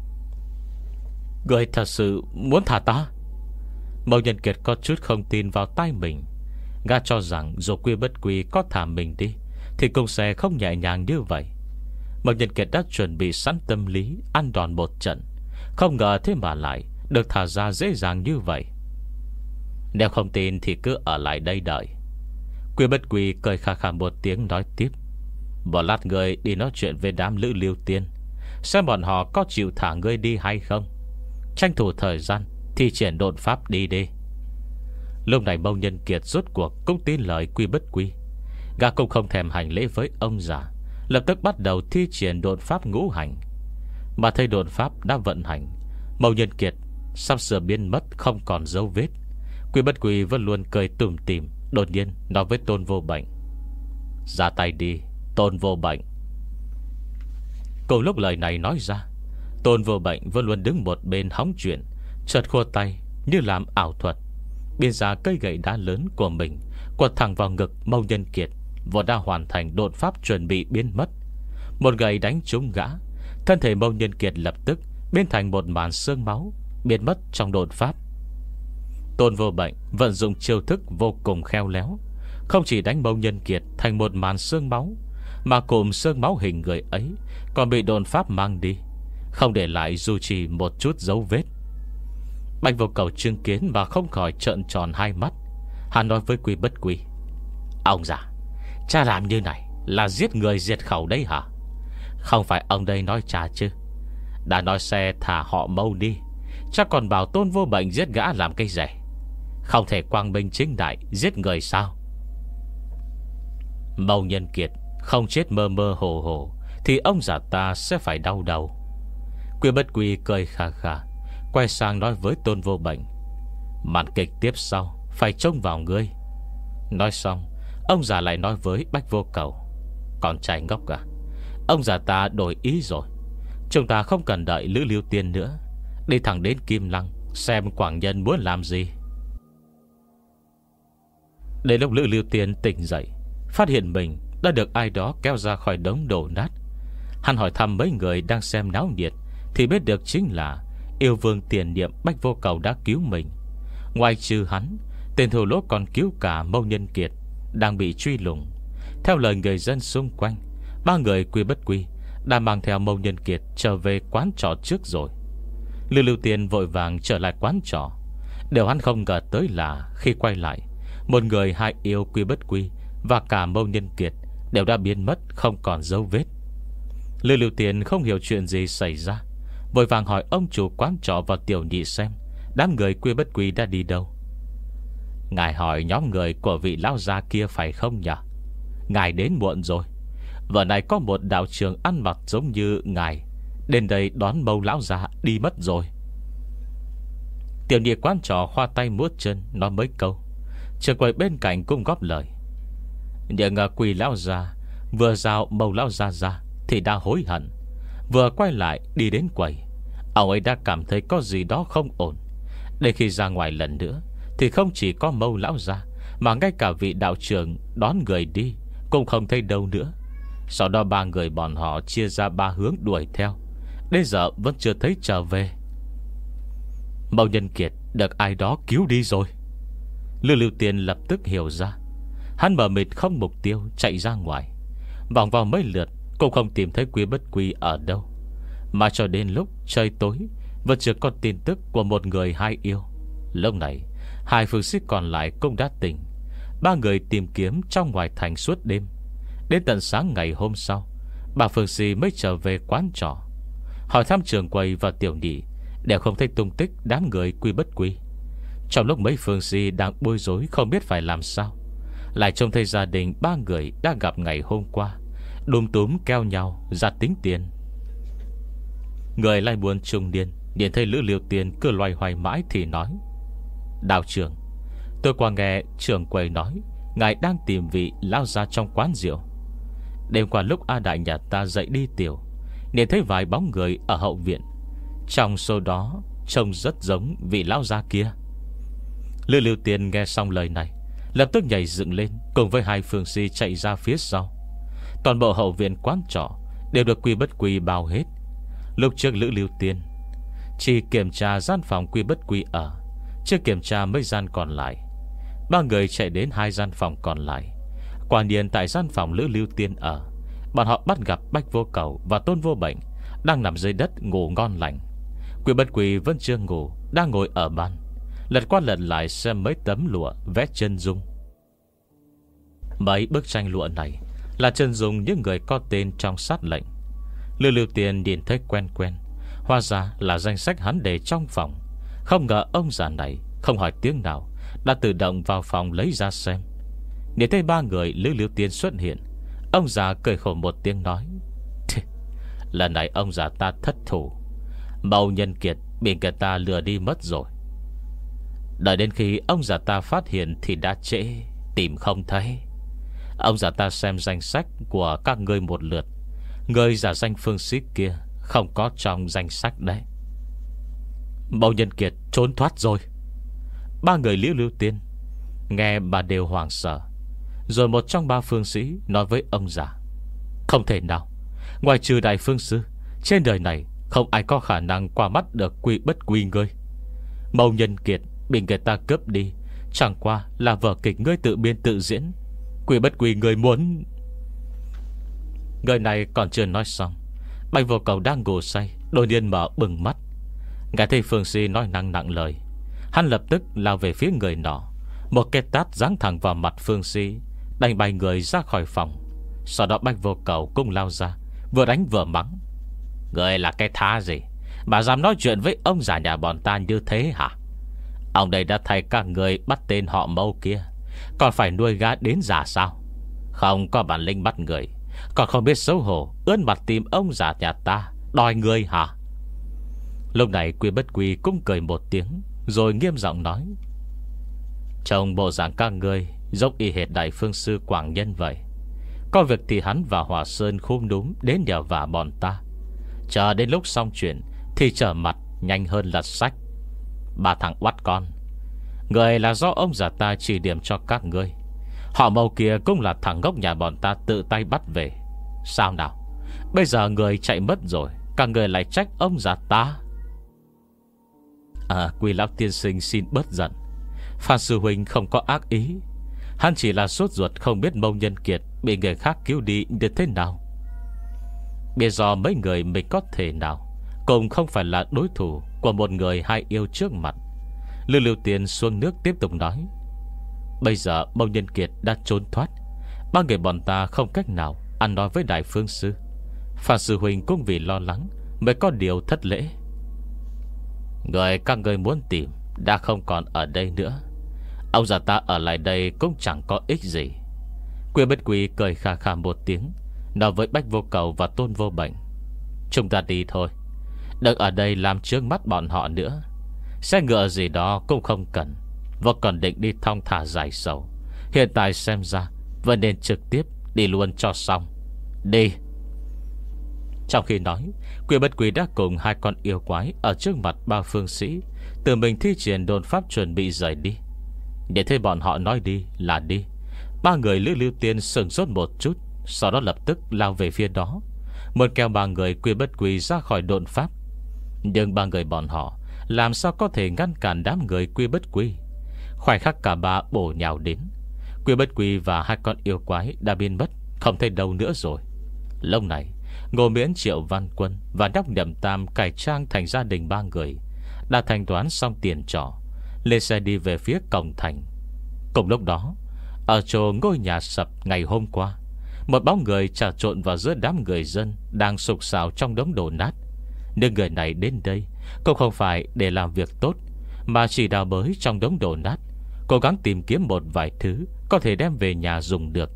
Ngươi thật sự muốn thả ta? Mông Nhân Kiệt có chút không tin vào tai mình. Gã cho rằng dù Quy Bất Quy có thả mình đi thì cũng sẽ không nhẹ nhàng như vậy. Mông Nhân Kiệt đã chuẩn bị sẵn tâm lý ăn đòn một trận, không ngờ thế mà lại được thả ra dễ dàng như vậy. Nếu không tin thì cứ ở lại đây đợi. Quy Bất Quy cười khà khà một tiếng nói tiếp. Một lát ngươi đi nói chuyện với đám lữ liêu tiên, xem bọn họ có chịu thả ngươi đi hay không. Tranh thủ thời gian thi triển độn pháp đi đi. Lúc này Mông Nhân Kiệt rốt cuộc cũng tin lời Quy Bất Quy. Gã cũng không thèm hành lễ với ông già, lập tức bắt đầu thi triển độn pháp ngũ hành. Mà thấy độn pháp đã vận hành, Mông Nhân Kiệt sắp sửa biến mất không còn dấu vết. Quy Bất Quy vẫn luôn cười tủm tỉm, đột nhiên nói với Tôn Vô Bệnh. Ra tay đi, Tôn Vô Bệnh. Cùng lúc lời này nói ra, Tôn Vô Bệnh vẫn luôn đứng một bên hóng chuyện, chợt khua tay như làm ảo thuật, biến ra cây gậy đá lớn của mình quật thẳng vào ngực Mâu Nhân Kiệt, vốn đã hoàn thành đột pháp chuẩn bị biến mất. Một gậy đánh trúng gã, thân thể Mâu Nhân Kiệt lập tức biến thành một màn xương máu, biến mất trong đột pháp. Tôn Vô Bệnh vận dụng chiêu thức vô cùng khéo léo, không chỉ đánh Mâu Nhân Kiệt thành một màn xương máu, mà cụm xương máu hình người ấy còn bị đột pháp mang đi, không để lại dù chỉ một chút dấu vết. Bạch Vô Cầu chứng kiến và không khỏi trợn tròn hai mắt. Hắn nói với Quy Bất Quy: Ông già, cha làm như này là giết người diệt khẩu đấy hả? Không phải ông đây nói cha chứ? Đã nói xe thả họ Mâu đi, chắc còn bảo Tôn Vô Bệnh giết gã làm cái gì? Không thể quang minh chính đại giết người sao? Mâu Nhân Kiệt không chết mơ mơ hồ hồ thì ông già ta sẽ phải đau đầu. Quy Bất Quy cười khà khà, quay sang nói với Tôn Vô Bệnh: Màn kịch tiếp sau phải trông vào ngươi. Nói xong, ông già lại nói với Bách Vô Cầu: Con trai ngốc à, ông già ta đổi ý rồi. Chúng ta không cần đợi Lữ Lưu Tiên nữa, đi thẳng đến Kim Lăng xem Quảng Nhân muốn làm gì. Đến lúc Lữ Lưu Tiên tỉnh dậy, phát hiện mình đã được ai đó kéo ra khỏi đống đổ nát. Hắn hỏi thăm mấy người đang xem náo nhiệt thì biết được chính là yêu vương tiền niệm Bách Vô Cầu đã cứu mình. Ngoài trừ hắn, tên thù lỗ còn cứu cả Mâu Nhân Kiệt đang bị truy lùng. Theo lời người dân xung quanh, ba người Quy Bất Quy đã mang theo Mâu Nhân Kiệt trở về quán trọ trước rồi. Lưu Lưu Tiên vội vàng trở lại quán trọ. Điều hắn không ngờ tới là khi quay lại, một người hai yêu Quy Bất Quy và cả Mâu Nhân Kiệt đều đã biến mất không còn dấu vết. Lưu Lưu Tiên không hiểu chuyện gì xảy ra, vội vàng hỏi ông chủ quán trọ và Tiểu Nhị xem đám người Quy Bất Quy đã đi đâu. Ngài hỏi nhóm người của vị lão gia kia phải không nhỉ? Ngài đến muộn rồi. Vừa này có một đạo trưởng ăn mặc giống như ngài đến đây đón Mâu lão gia đi mất rồi. Tiểu Nhị quán trọ khoa tay múa chân nói mấy câu. Trường quầy bên cạnh cũng góp lời: Nhưng Quy lão gia vừa giao Mâu lão gia ra thì đã hối hận. Vừa quay lại đi đến quầy, ông ấy đã cảm thấy có gì đó không ổn. Đến khi ra ngoài lần nữa thì không chỉ có Mâu lão gia, mà ngay cả vị đạo trưởng đón người đi cũng không thấy đâu nữa. Sau đó ba người bọn họ chia ra ba hướng đuổi theo, đến giờ vẫn chưa thấy trở về. Mâu Nhân Kiệt được ai đó cứu đi rồi. Lưu Lưu Tiên lập tức hiểu ra. Hắn mờ mịt không mục tiêu chạy ra ngoài, vòng vào mấy lượt cũng không tìm thấy Quy Bất Quy ở đâu. Mà cho đến lúc trời tối vẫn chưa có tin tức của một người hai yêu. Lúc này hai phương sĩ còn lại cũng đã tỉnh. Ba người tìm kiếm trong ngoài thành suốt đêm. Đến tận sáng ngày hôm sau, bà phương sĩ mới trở về quán trọ. Hỏi thăm trường quầy và Tiểu Nhị, đều không thấy tung tích đám người Quy Bất Quy. Trong lúc mấy phương sĩ đang bối rối không biết phải làm sao, lại trông thấy gia đình ba người đã gặp ngày hôm qua đùm túm keo nhau ra tính tiền. Người lai buồn trung niên nhìn thấy Lữ Liêu Tiên cứ loay hoay mãi thì nói: Đạo trưởng, tôi qua nghe trưởng quầy nói ngài đang tìm vị lao ra trong quán rượu. Đêm qua lúc A Đại nhà ta dậy đi tiểu, nhìn thấy vài bóng người ở hậu viện. Trong số đó trông rất giống vị lão gia kia. Lữ Liêu Tiên nghe xong lời này, lập tức nhảy dựng lên, cùng với hai phương sĩ chạy ra phía sau. Toàn bộ hậu viện quán trọ đều được Quy Bất Quy bao hết. Lúc trước Lữ Liêu Tiên chỉ kiểm tra gian phòng Quy Bất Quy ở, chưa kiểm tra mấy gian còn lại. Ba người chạy đến hai gian phòng còn lại. Quả nhiên tại gian phòng Lữ Liêu Tiên ở, bọn họ bắt gặp Bách Vô Cầu và Tôn Vô Bệnh đang nằm dưới đất ngủ ngon lành. Quy Bất Quy vẫn chưa ngủ, đang ngồi ở bàn, lật qua lật lại xem mấy tấm lụa vẽ chân dung. Mấy bức tranh lụa này là chân dung những người có tên trong sát lệnh. Lữ Liêu Tiên nhìn thấy quen quen, hóa ra là danh sách hắn để trong phòng. Không ngờ ông già này không hỏi tiếng nào đã tự động vào phòng lấy ra xem. Nhìn thấy ba người Lữ Liêu Tiên xuất hiện, ông già cười khổ một tiếng nói: Lần này ông già ta thất thủ, Mâu Nhân Kiệt bị người ta lừa đi mất rồi. Đợi đến khi ông già ta phát hiện thì đã trễ, tìm không thấy. Ông già ta xem danh sách của các ngươi một lượt, người giả danh phương sĩ kia không có trong danh sách đấy. Mâu Nhân Kiệt trốn thoát rồi. Ba người Liễu Lưu Tiên nghe bà đều hoảng sợ, Rồi một trong ba phương sĩ nói với ông già: Không thể nào, ngoài trừ đại phương sư, trên đời này không ai có khả năng qua mắt được Quy Bất Quy ngươi. Mâu Nhân Kiệt bị người ta cướp đi chẳng qua là vở kịch ngươi tự biên tự diễn. Quy Bất Quy ngươi muốn... Người này còn chưa nói xong, Bạch Vô Cầu đang ngủ say đột nhiên mở bừng mắt. Nghe thấy phương sĩ nói năng nặng lời, hắn lập tức lao về phía người nọ, một cái tát giáng thẳng vào mặt phương sĩ, đánh bay người ra khỏi phòng. Sau đó Bạch Vô Cầu cũng lao ra, vừa đánh vừa mắng: Người là cái thá gì mà dám nói chuyện với ông già nhà bọn ta như thế hả? Ông đây đã thay các người bắt tên họ Mâu kia, còn phải nuôi gã đến già sao? Không có bản lĩnh bắt người, còn không biết xấu hổ ươn mặt tìm ông già nhà ta đòi người hả? Lúc này Quy Bất Quy cũng cười một tiếng, rồi nghiêm giọng nói: Trông bộ dạng các ngươi giống y hệt đại phương sư Quảng Nhân vậy. Có việc thì hắn và Hòa Sơn khum núm đến nhờ vả bọn ta, chờ đến lúc xong chuyện thì trở mặt nhanh hơn lật sách. Ba thằng oắt con, người là do ông già ta chỉ điểm cho các ngươi. Họ Mâu kia cũng là thằng ngốc nhà bọn ta tự tay bắt về. Sao nào, bây giờ người chạy mất rồi, các người lại trách ông già ta? À, Quy lão tiên sinh xin bớt giận. Phan sư huynh không có ác ý, hắn chỉ là sốt ruột không biết Mâu Nhân Kiệt bị người khác cứu đi như thế nào. Bây giờ mấy người mình có thể nào cũng không phải là đối thủ của một người hai yêu trước mặt. Lưu Lưu Tiên xuống nước tiếp tục nói: Bây giờ Mâu Nhân Kiệt đã trốn thoát, ba người bọn ta không cách nào ăn nói với đại phương sư. Phan sư huynh cũng vì lo lắng mới có điều thất lễ. Người các người muốn tìm đã không còn ở đây nữa, ông già ta ở lại đây cũng chẳng có ích gì. Quy Bất Quy cười khà khà một tiếng, nói với Bách Vô Cầu và Tôn Vô Bệnh: Chúng ta đi thôi, đừng ở đây làm trước mắt bọn họ nữa. Xe ngựa gì đó cũng không cần, và còn định đi thong thả giải sầu. Hiện tại xem ra vẫn nên trực tiếp đi luôn cho xong. Đi. Trong khi nói, Quy Bất Quy đã cùng hai con yêu quái ở trước mặt ba phương sĩ tự mình thi triển đồn pháp chuẩn bị rời đi. Để thấy bọn họ nói đi là đi, ba người Lữ Lưu Tiên sừng sốt một chút, sau đó lập tức lao về phía đó, muốn kéo ba người Quy Bất Quy ra khỏi đồn pháp. Nhưng ba người bọn họ làm sao có thể ngăn cản đám người Quy Bất Quy. Khoảnh khắc cả ba bổ nhào đến, Quy Bất Quy và hai con yêu quái đã biến mất không thấy đâu nữa rồi. Lúc này Ngô Miễn, Triệu Văn Quân và Đốc Nhậm Tam cải trang thành gia đình ba người đã thanh toán xong tiền trọ, lên xe đi về phía cổng thành. Cùng lúc đó, ở chỗ ngôi nhà sập ngày hôm qua, một bóng người trà trộn vào giữa đám người dân đang sục sạo trong đống đổ nát. Nhưng người này đến đây cũng không phải để làm việc tốt, mà chỉ đào bới trong đống đổ nát, cố gắng tìm kiếm một vài thứ có thể đem về nhà dùng được.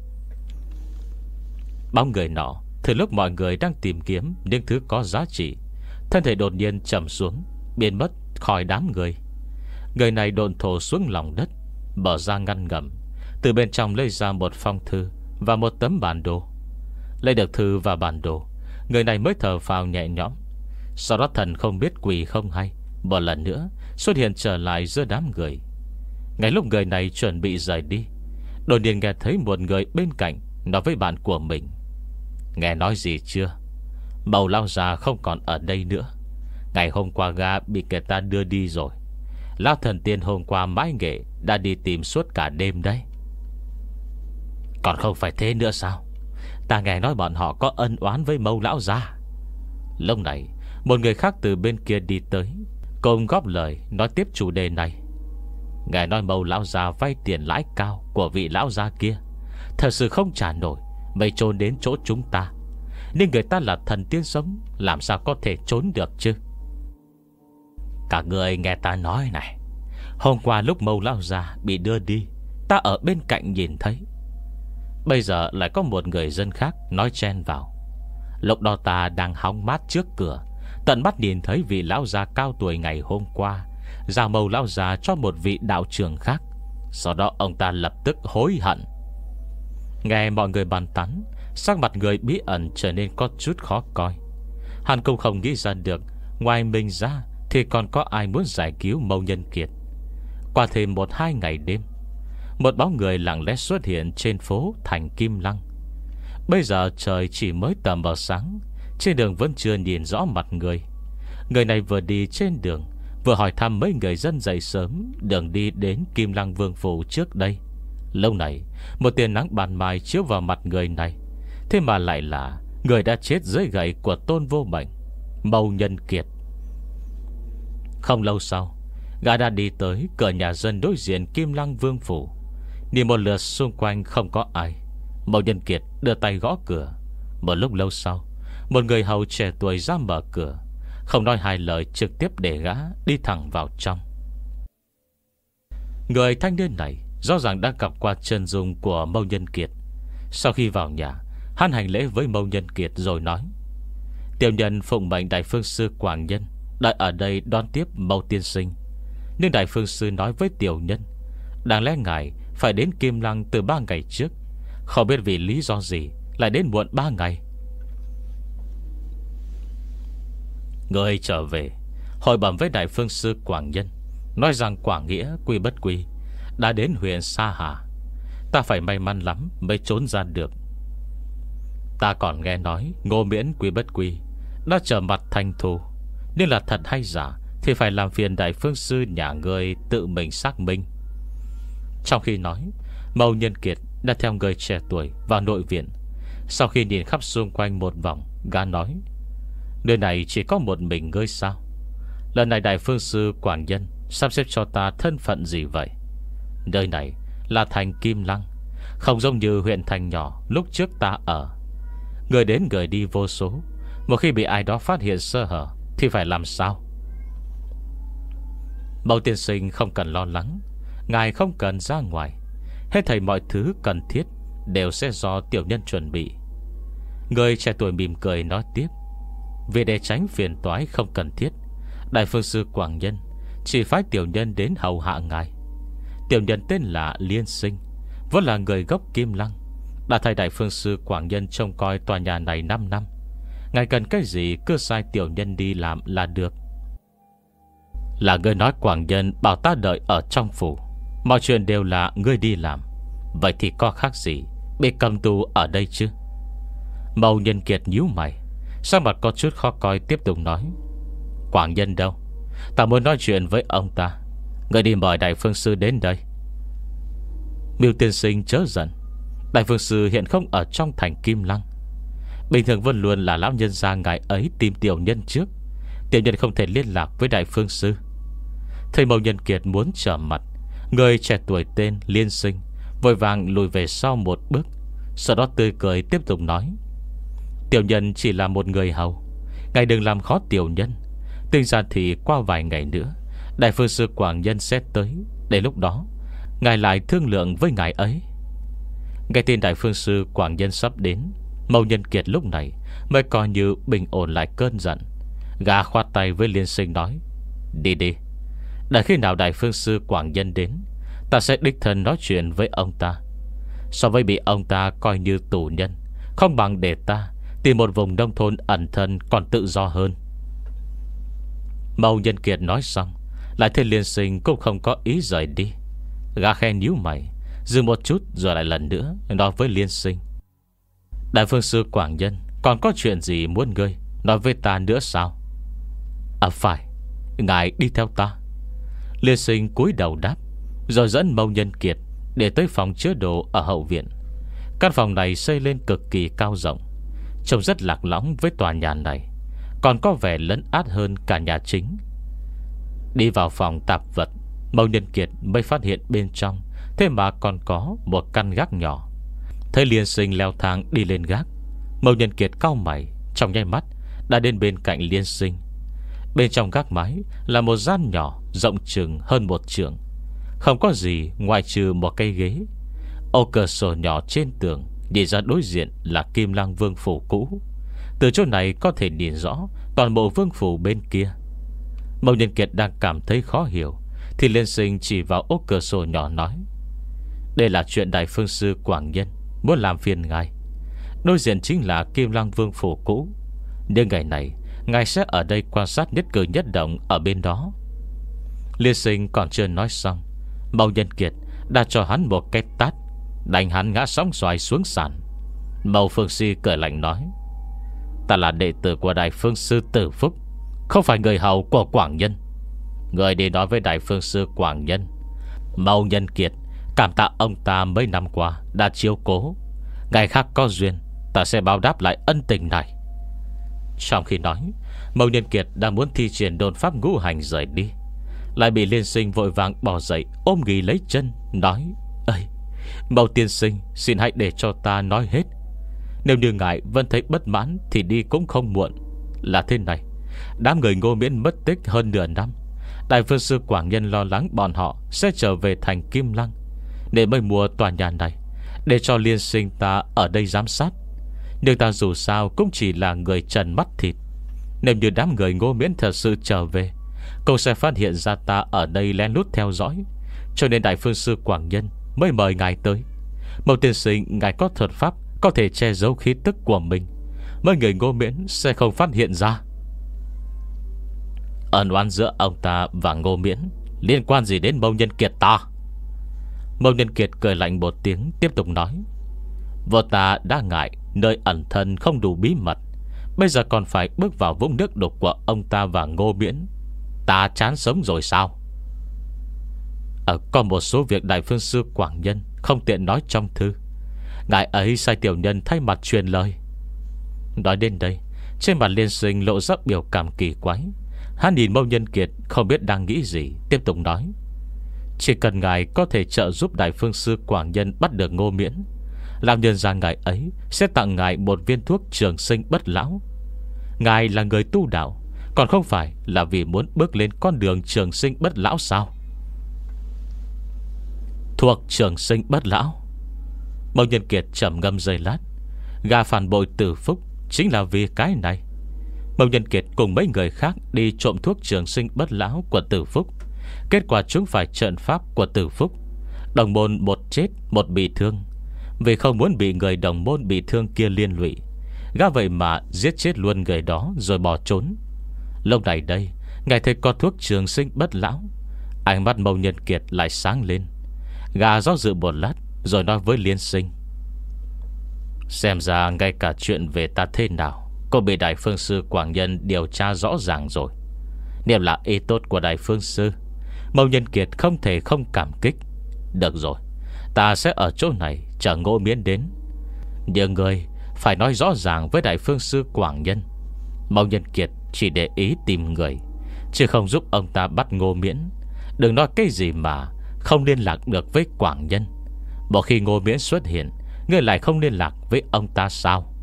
Bóng người nọ từ lúc mọi người đang tìm kiếm những thứ có giá trị, thân thể đột nhiên trầm xuống, biến mất khỏi đám người. Người này độn thổ xuống lòng đất, mở ra ngăn ngầm, từ bên trong lấy ra một phong thư và một tấm bản đồ. Lấy được thư và bản đồ, người này mới thở phào nhẹ nhõm. Sau đó thần không biết quỷ không hay, một lần nữa xuất hiện trở lại giữa đám người. Ngay lúc người này chuẩn bị rời đi, đột nhiên nghe thấy một người bên cạnh nói với bạn của mình: Nghe nói gì chưa? Bầu lão già không còn ở đây nữa. Ngày hôm qua gã bị người ta đưa đi rồi. Lão thần tiên hôm qua mãi nghệ đã đi tìm suốt cả đêm đấy. Còn không phải thế nữa sao? Ta nghe nói bọn họ có ân oán với Mâu lão già. Lúc này một người khác từ bên kia đi tới, cùng góp lời nói tiếp chủ đề này. Nghe nói Mâu lão già vay tiền lãi cao của vị lão già kia, thật sự không trả nổi, mới trốn đến chỗ chúng ta. Nhưng người ta là thần tiên sống, làm sao có thể trốn được chứ? Cả người nghe ta nói này, hôm qua lúc Mâu lão già bị đưa đi, ta ở bên cạnh nhìn thấy. Bây giờ lại có một người dân khác nói chen vào. Lúc đó ta đang hóng mát trước cửa, tận mắt nhìn thấy vị lão già cao tuổi ngày hôm qua giao Mâu lão già cho một vị đạo trưởng khác. Sau đó ông ta lập tức hối hận. Nghe mọi người bàn tán, sắc mặt người bí ẩn trở nên có chút khó coi. Hắn cũng không nghĩ ra được, ngoài mình ra thì còn có ai muốn giải cứu Mâu Nhân Kiệt. Qua thêm một hai ngày đêm, một bóng người lặng lẽ xuất hiện trên phố thành Kim Lăng. Bây giờ trời chỉ mới tầm vào sáng, trên đường vẫn chưa nhìn rõ mặt người. Người này vừa đi trên đường, vừa hỏi thăm mấy người dân dậy sớm đường đi đến Kim Lăng Vương Phủ trước đây. Lâu này một tia nắng ban mai chiếu vào mặt người này, thế mà lại là người đã chết dưới gậy của Tôn Vô Mệnh, Mâu Nhân Kiệt. Không lâu sau, gã đã đi tới cửa nhà dân đối diện Kim Lăng Vương Phủ. Nhìn một lượt xung quanh không có ai, Mâu Nhân Kiệt đưa tay gõ cửa. Một lúc lâu sau, một người hầu trẻ tuổi ra mở cửa, không nói hai lời trực tiếp để gã đi thẳng vào trong. Người thanh niên này rõ ràng đã gặp qua chân dung của Mâu Nhân Kiệt. Sau khi vào nhà, hắn hành lễ với Mâu Nhân Kiệt rồi nói: tiểu nhân phụng mệnh Đại Phương Sư Quảng Nhân đợi ở đây đón tiếp Mâu tiên sinh. Nhưng Đại Phương Sư nói với tiểu nhân, đáng lẽ ngài phải đến Kim Lăng từ ba ngày trước, không biết vì lý do gì lại đến muộn ba ngày. Người trở về hỏi bẩm với Đại Phương Sư Quảng Nhân, nói rằng Quảng Nghĩa quy bất quy đã đến huyện Sa Hà. Ta phải may mắn lắm mới trốn ra được. Ta còn nghe nói Ngô Miễn quy bất quy đã trở mặt thành thù, nên là thật hay giả thì phải làm phiền Đại Phương Sư nhà người tự mình xác minh. Trong khi nói, Mâu Nhân Kiệt đã theo người trẻ tuổi vào nội viện. Sau khi nhìn khắp xung quanh một vòng, gã nói: nơi này chỉ có một mình ngươi sao? Lần này Đại Phương Sư Quảng Nhân sắp xếp cho ta thân phận gì vậy? Nơi này là thành Kim Lăng, không giống như huyện thành nhỏ lúc trước ta ở. Người đến người đi vô số, một khi bị ai đó phát hiện sơ hở thì phải làm sao? Mâu tiên sinh không cần lo lắng, ngài không cần ra ngoài. Hết thảy mọi thứ cần thiết đều sẽ do tiểu nhân chuẩn bị. Người trẻ tuổi mỉm cười nói tiếp: vì để tránh phiền toái không cần thiết, Đại Phương Sư Quảng Nhân chỉ phái tiểu nhân đến hầu hạ ngài. Tiểu nhân tên là Liên Sinh, vốn là người gốc Kim Lăng, đã thay Đại Phương Sư Quảng Nhân trông coi tòa nhà này năm năm. Ngài cần cái gì cứ sai tiểu nhân đi làm là được. Là ngươi nói Quảng Nhân bảo ta đợi ở trong phủ, mọi chuyện đều là ngươi đi làm, vậy thì có khác gì bị cầm tù ở đây chứ? Mâu Nhân Kiệt nhíu mày, sắc mặt có chút khó coi, tiếp tục nói: Quảng Nhân đâu? Ta muốn nói chuyện với ông ta. Ngươi đi mời Đại Phương Sư đến đây. Miêu tiên sinh chớ giận, Đại Phương Sư hiện không ở trong thành Kim Lăng. Bình thường vẫn luôn là lão nhân gia ngài ấy tìm tiểu nhân trước, tiểu nhân không thể liên lạc với Đại Phương Sư. Thầy Mâu Nhân Kiệt muốn trở mặt, người trẻ tuổi tên Liên Sinh vội vàng lùi về sau một bước, sau đó tươi cười tiếp tục nói: tiểu nhân chỉ là một người hầu, ngài đừng làm khó tiểu nhân. Tinh ra thì qua vài ngày nữa Đại Phương Sư Quảng Nhân sẽ tới, đến lúc đó ngài lại thương lượng với ngài ấy. Nghe tin Đại Phương Sư Quảng Nhân sắp đến, Mâu Nhân Kiệt lúc này mới coi như bình ổn lại cơn giận. Gã khoát tay với Liên Sinh nói: đi đi, đợi khi nào Đại Phương Sư Quảng Nhân đến, ta sẽ đích thân nói chuyện với ông ta. So với bị ông ta coi như tù nhân, không bằng để ta tìm một vùng nông thôn ẩn thân còn tự do hơn. Mâu Nhân Kiệt nói xong, lại thấy Liên Sinh cũng không có ý rời đi. Gã khe nhíu mày, dừng một chút rồi lại lần nữa nói với Liên Sinh: Đại Phương Sư Quảng Nhân còn có chuyện gì muốn ngươi nói với ta nữa sao? À phải, ngài đi theo ta. Liên Sinh cúi đầu đáp, rồi dẫn Mâu Nhân Kiệt để tới phòng chứa đồ ở hậu viện. Căn phòng này xây lên cực kỳ cao rộng, trông rất lạc lõng với tòa nhà này, còn có vẻ lấn át hơn cả nhà chính. Đi vào phòng tạp vật, Mâu Nhân Kiệt mới phát hiện bên trong thế mà còn có một căn gác nhỏ. Thấy Liên Sinh leo thang đi lên gác, Mâu Nhân Kiệt cau mày, trong nháy mắt đã đến bên cạnh Liên Sinh. Bên trong gác mái là một gian nhỏ rộng chừng hơn một trượng, không có gì ngoài trừ một cây ghế. Ô cửa sổ nhỏ trên tường nhìn ra đối diện là Kim Lăng Vương Phủ cũ. Từ chỗ này có thể nhìn rõ toàn bộ vương phủ bên kia. Mâu Nhân Kiệt đang cảm thấy khó hiểu, thì Liên Sinh chỉ vào ô cửa sổ nhỏ nói: đây là chuyện Đại Phương Sư Quảng Nhân muốn làm phiền ngài. Đối diện chính là Kim Lăng Vương Phủ cũ, nhưng ngày này ngài sẽ ở đây quan sát nhất cử nhất động ở bên đó. Liên Sinh còn chưa nói xong, Mâu Nhân Kiệt đã cho hắn một cái tát, đánh hắn ngã sóng xoài xuống sàn. Mâu Phương Si cười lạnh nói: Ta là đệ tử của Đại Phương Sư Tử Phúc, không phải người hầu của Quảng Nhân. Người đi nói với Đại Phương Sư Quảng Nhân, Mâu Nhân Kiệt cảm tạ ông ta mấy năm qua đã chiếu cố, ngày khác có duyên ta sẽ báo đáp lại ân tình này. Trong khi nói, Mâu Nhân Kiệt đang muốn thi triển đồn pháp ngũ hành rời đi, lại bị Liên Sinh vội vàng bỏ dậy ôm ghì lấy chân, nói: Ây, Mâu tiên sinh, xin hãy để cho ta nói hết. Nếu như ngài vẫn thấy bất mãn thì đi cũng không muộn. Là thế này, đám người Ngô Miễn mất tích hơn nửa năm, Đại Phương Sư Quảng Nhân lo lắng bọn họ sẽ trở về thành Kim Lăng, nên mới mua tòa nhà này để cho Liên Sinh ta ở đây giám sát. Nhưng ta dù sao cũng chỉ là người trần mắt thịt. Nếu như đám người Ngô Miễn thật sự trở về, cậu sẽ phát hiện ra ta ở đây lén lút theo dõi. Cho nên Đại Phương Sư Quảng Nhân mới mời ngài tới. Mâu tiên sinh, ngài có thuật pháp có thể che giấu khí tức của mình, mấy người Ngô Miễn sẽ không phát hiện ra. Ân oán giữa ông ta và Ngô Miễn liên quan gì đến Mâu Nhân Kiệt ta? Mâu Nhân Kiệt cười lạnh một tiếng, tiếp tục nói: Vô ta đã ngại nơi ẩn thân không đủ bí mật, bây giờ còn phải bước vào vũng nước đục của ông ta và Ngô Miễn. Ta chán sống rồi sao? Ở còn một số việc Đại Phương Sư Quảng Nhân không tiện nói trong thư, ngài ấy sai tiểu nhân thay mặt truyền lời. Nói đến đây, trên mặt Liên Sinh lộ ra biểu cảm kỳ quái. Hắn nhìn Mâu Nhân Kiệt không biết đang nghĩ gì, tiếp tục nói: Chỉ cần ngài có thể trợ giúp Đại Phương Sư Quảng Nhân bắt được Ngô Miễn, làm nhân ra ngài ấy sẽ tặng ngài một viên thuốc trường sinh bất lão. Ngài là người tu đạo, còn không phải là vì muốn bước lên con đường trường sinh bất lão sao? Thuốc trường sinh bất lão? Mâu Nhân Kiệt trầm ngâm giây lát. Gà phản bội Tử Phúc chính là vì cái này. Mâu Nhân Kiệt cùng mấy người khác đi trộm thuốc trường sinh bất lão của Tử Phúc, kết quả chúng phải trận pháp của Tử Phúc. Đồng môn một chết một bị thương. Vì không muốn bị người đồng môn bị thương kia liên lụy, gã vậy mà giết chết luôn người đó rồi bỏ trốn. Lúc này đây, ngài thấy có thuốc trường sinh bất lão, ánh mắt Mâu Nhân Kiệt lại sáng lên. Gã do dự một lát rồi nói với Liên Sinh: Xem ra ngay cả chuyện về ta thế nào cô bị Đại Phương Sư Quảng Nhân điều tra rõ ràng rồi. Nếu là ý tốt của Đại Phương Sư, Mâu Nhân Kiệt không thể không cảm kích. Được rồi, ta sẽ ở chỗ này chờ Ngô Miễn đến. Nhưng người phải nói rõ ràng với Đại Phương Sư Quảng Nhân, Mâu Nhân Kiệt chỉ để ý tìm người, chứ không giúp ông ta bắt Ngô Miễn. Đừng nói cái gì mà không liên lạc được với Quảng Nhân. Một khi Ngô Miễn xuất hiện, ngươi lại không liên lạc với ông ta sao?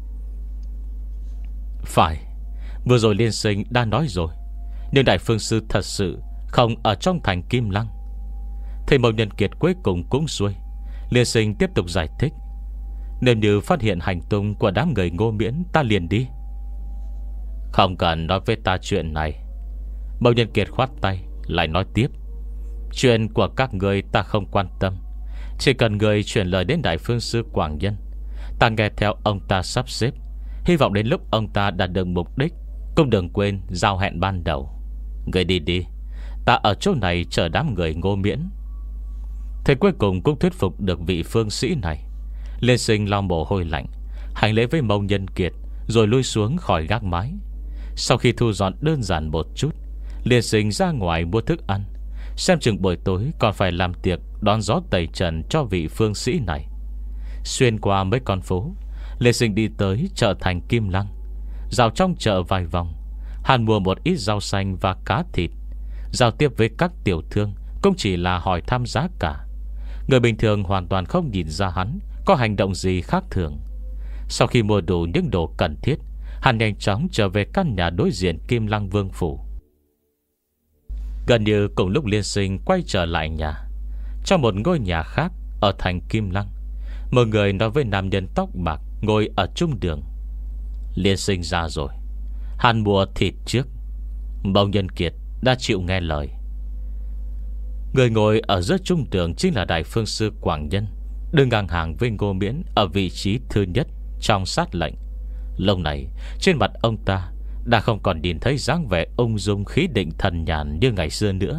Phải, vừa rồi Liên Sinh đã nói rồi. Nhưng Đại Phương Sư thật sự không ở trong thành Kim Lăng. Thầy Mâu Nhân Kiệt cuối cùng cũng xuôi. Liên Sinh tiếp tục giải thích: Nếu như phát hiện hành tung của đám người Ngô Miễn, ta liền đi. Không cần nói với ta chuyện này. Mâu Nhân Kiệt khoát tay lại nói tiếp: Chuyện của các người ta không quan tâm. Chỉ cần người chuyển lời đến Đại Phương Sư Quảng Nhân, ta nghe theo ông ta sắp xếp. Hy vọng đến lúc ông ta đạt được mục đích, cũng đừng quên giao hẹn ban đầu. Người đi đi, ta ở chỗ này chờ đám người Ngô Miễn. Thế cuối cùng cũng thuyết phục được vị phương sĩ này. Liên Sinh lau mồ hôi lạnh, hành lễ với Mâu Nhân Kiệt, rồi lui xuống khỏi gác mái. Sau khi thu dọn đơn giản một chút, Liên Sinh ra ngoài mua thức ăn. Xem chừng buổi tối còn phải làm tiệc đón gió tẩy trần cho vị phương sĩ này. Xuyên qua mấy con phố, Liên Sinh đi tới chợ thành Kim Lăng. Dạo trong chợ vài vòng, hắn mua một ít rau xanh và cá thịt. Giao tiếp với các tiểu thương cũng chỉ là hỏi thăm giá cả. Người bình thường hoàn toàn không nhìn ra hắn có hành động gì khác thường. Sau khi mua đủ những đồ cần thiết, hắn nhanh chóng trở về căn nhà đối diện Kim Lăng Vương Phủ. Gần như cùng lúc Liên Sinh quay trở lại nhà, trong một ngôi nhà khác ở thành Kim Lăng, một người nói với nam nhân tóc bạc ngồi ở trung đường: Liên Sinh ra rồi, hắn mua thịt trước. Mâu Nhân Kiệt đã chịu nghe lời. Người ngồi ở giữa trung đường chính là Đại Phương Sư Quảng Nhân, đứng ngang hàng với Ngô Miễn ở vị trí thứ nhất trong sát lệnh. Lúc này trên mặt ông ta đã không còn nhìn thấy dáng vẻ ung dung khí định thần nhàn như ngày xưa nữa.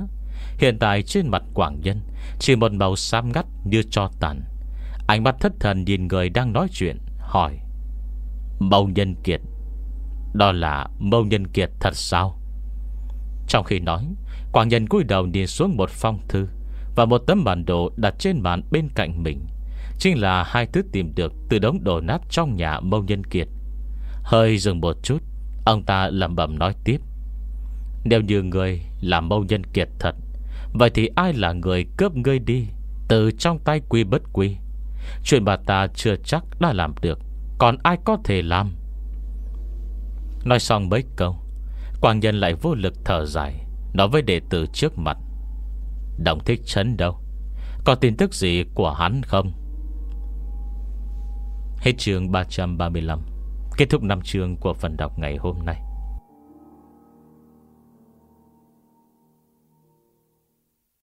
Hiện tại trên mặt Quảng Nhân chỉ một màu xám ngắt như tro tàn. Ánh mắt thất thần nhìn người đang nói chuyện, hỏi: Mâu Nhân Kiệt, đó là Mâu Nhân Kiệt thật sao? Trong khi nói, Quảng Nhân cúi đầu nhìn xuống một phong thư và một tấm bản đồ đặt trên bàn bên cạnh mình. Chính là hai thứ tìm được từ đống đổ nát trong nhà Mâu Nhân Kiệt. Hơi dừng một chút, ông ta lẩm bẩm nói tiếp: Nếu như người là Mâu Nhân Kiệt thật, vậy thì ai là người cướp ngươi đi từ trong tay Quy Bất Quy? Chuyện bà ta chưa chắc đã làm được, còn ai có thể làm? Nói xong mấy câu, Quảng Nhân lại vô lực thở dài, nói với đệ tử trước mặt: Đồng Thích Trấn đâu? Có tin tức gì của hắn không? Hết chương ba trăm ba mươi lăm. Kết thúc năm chương của phần đọc ngày hôm nay.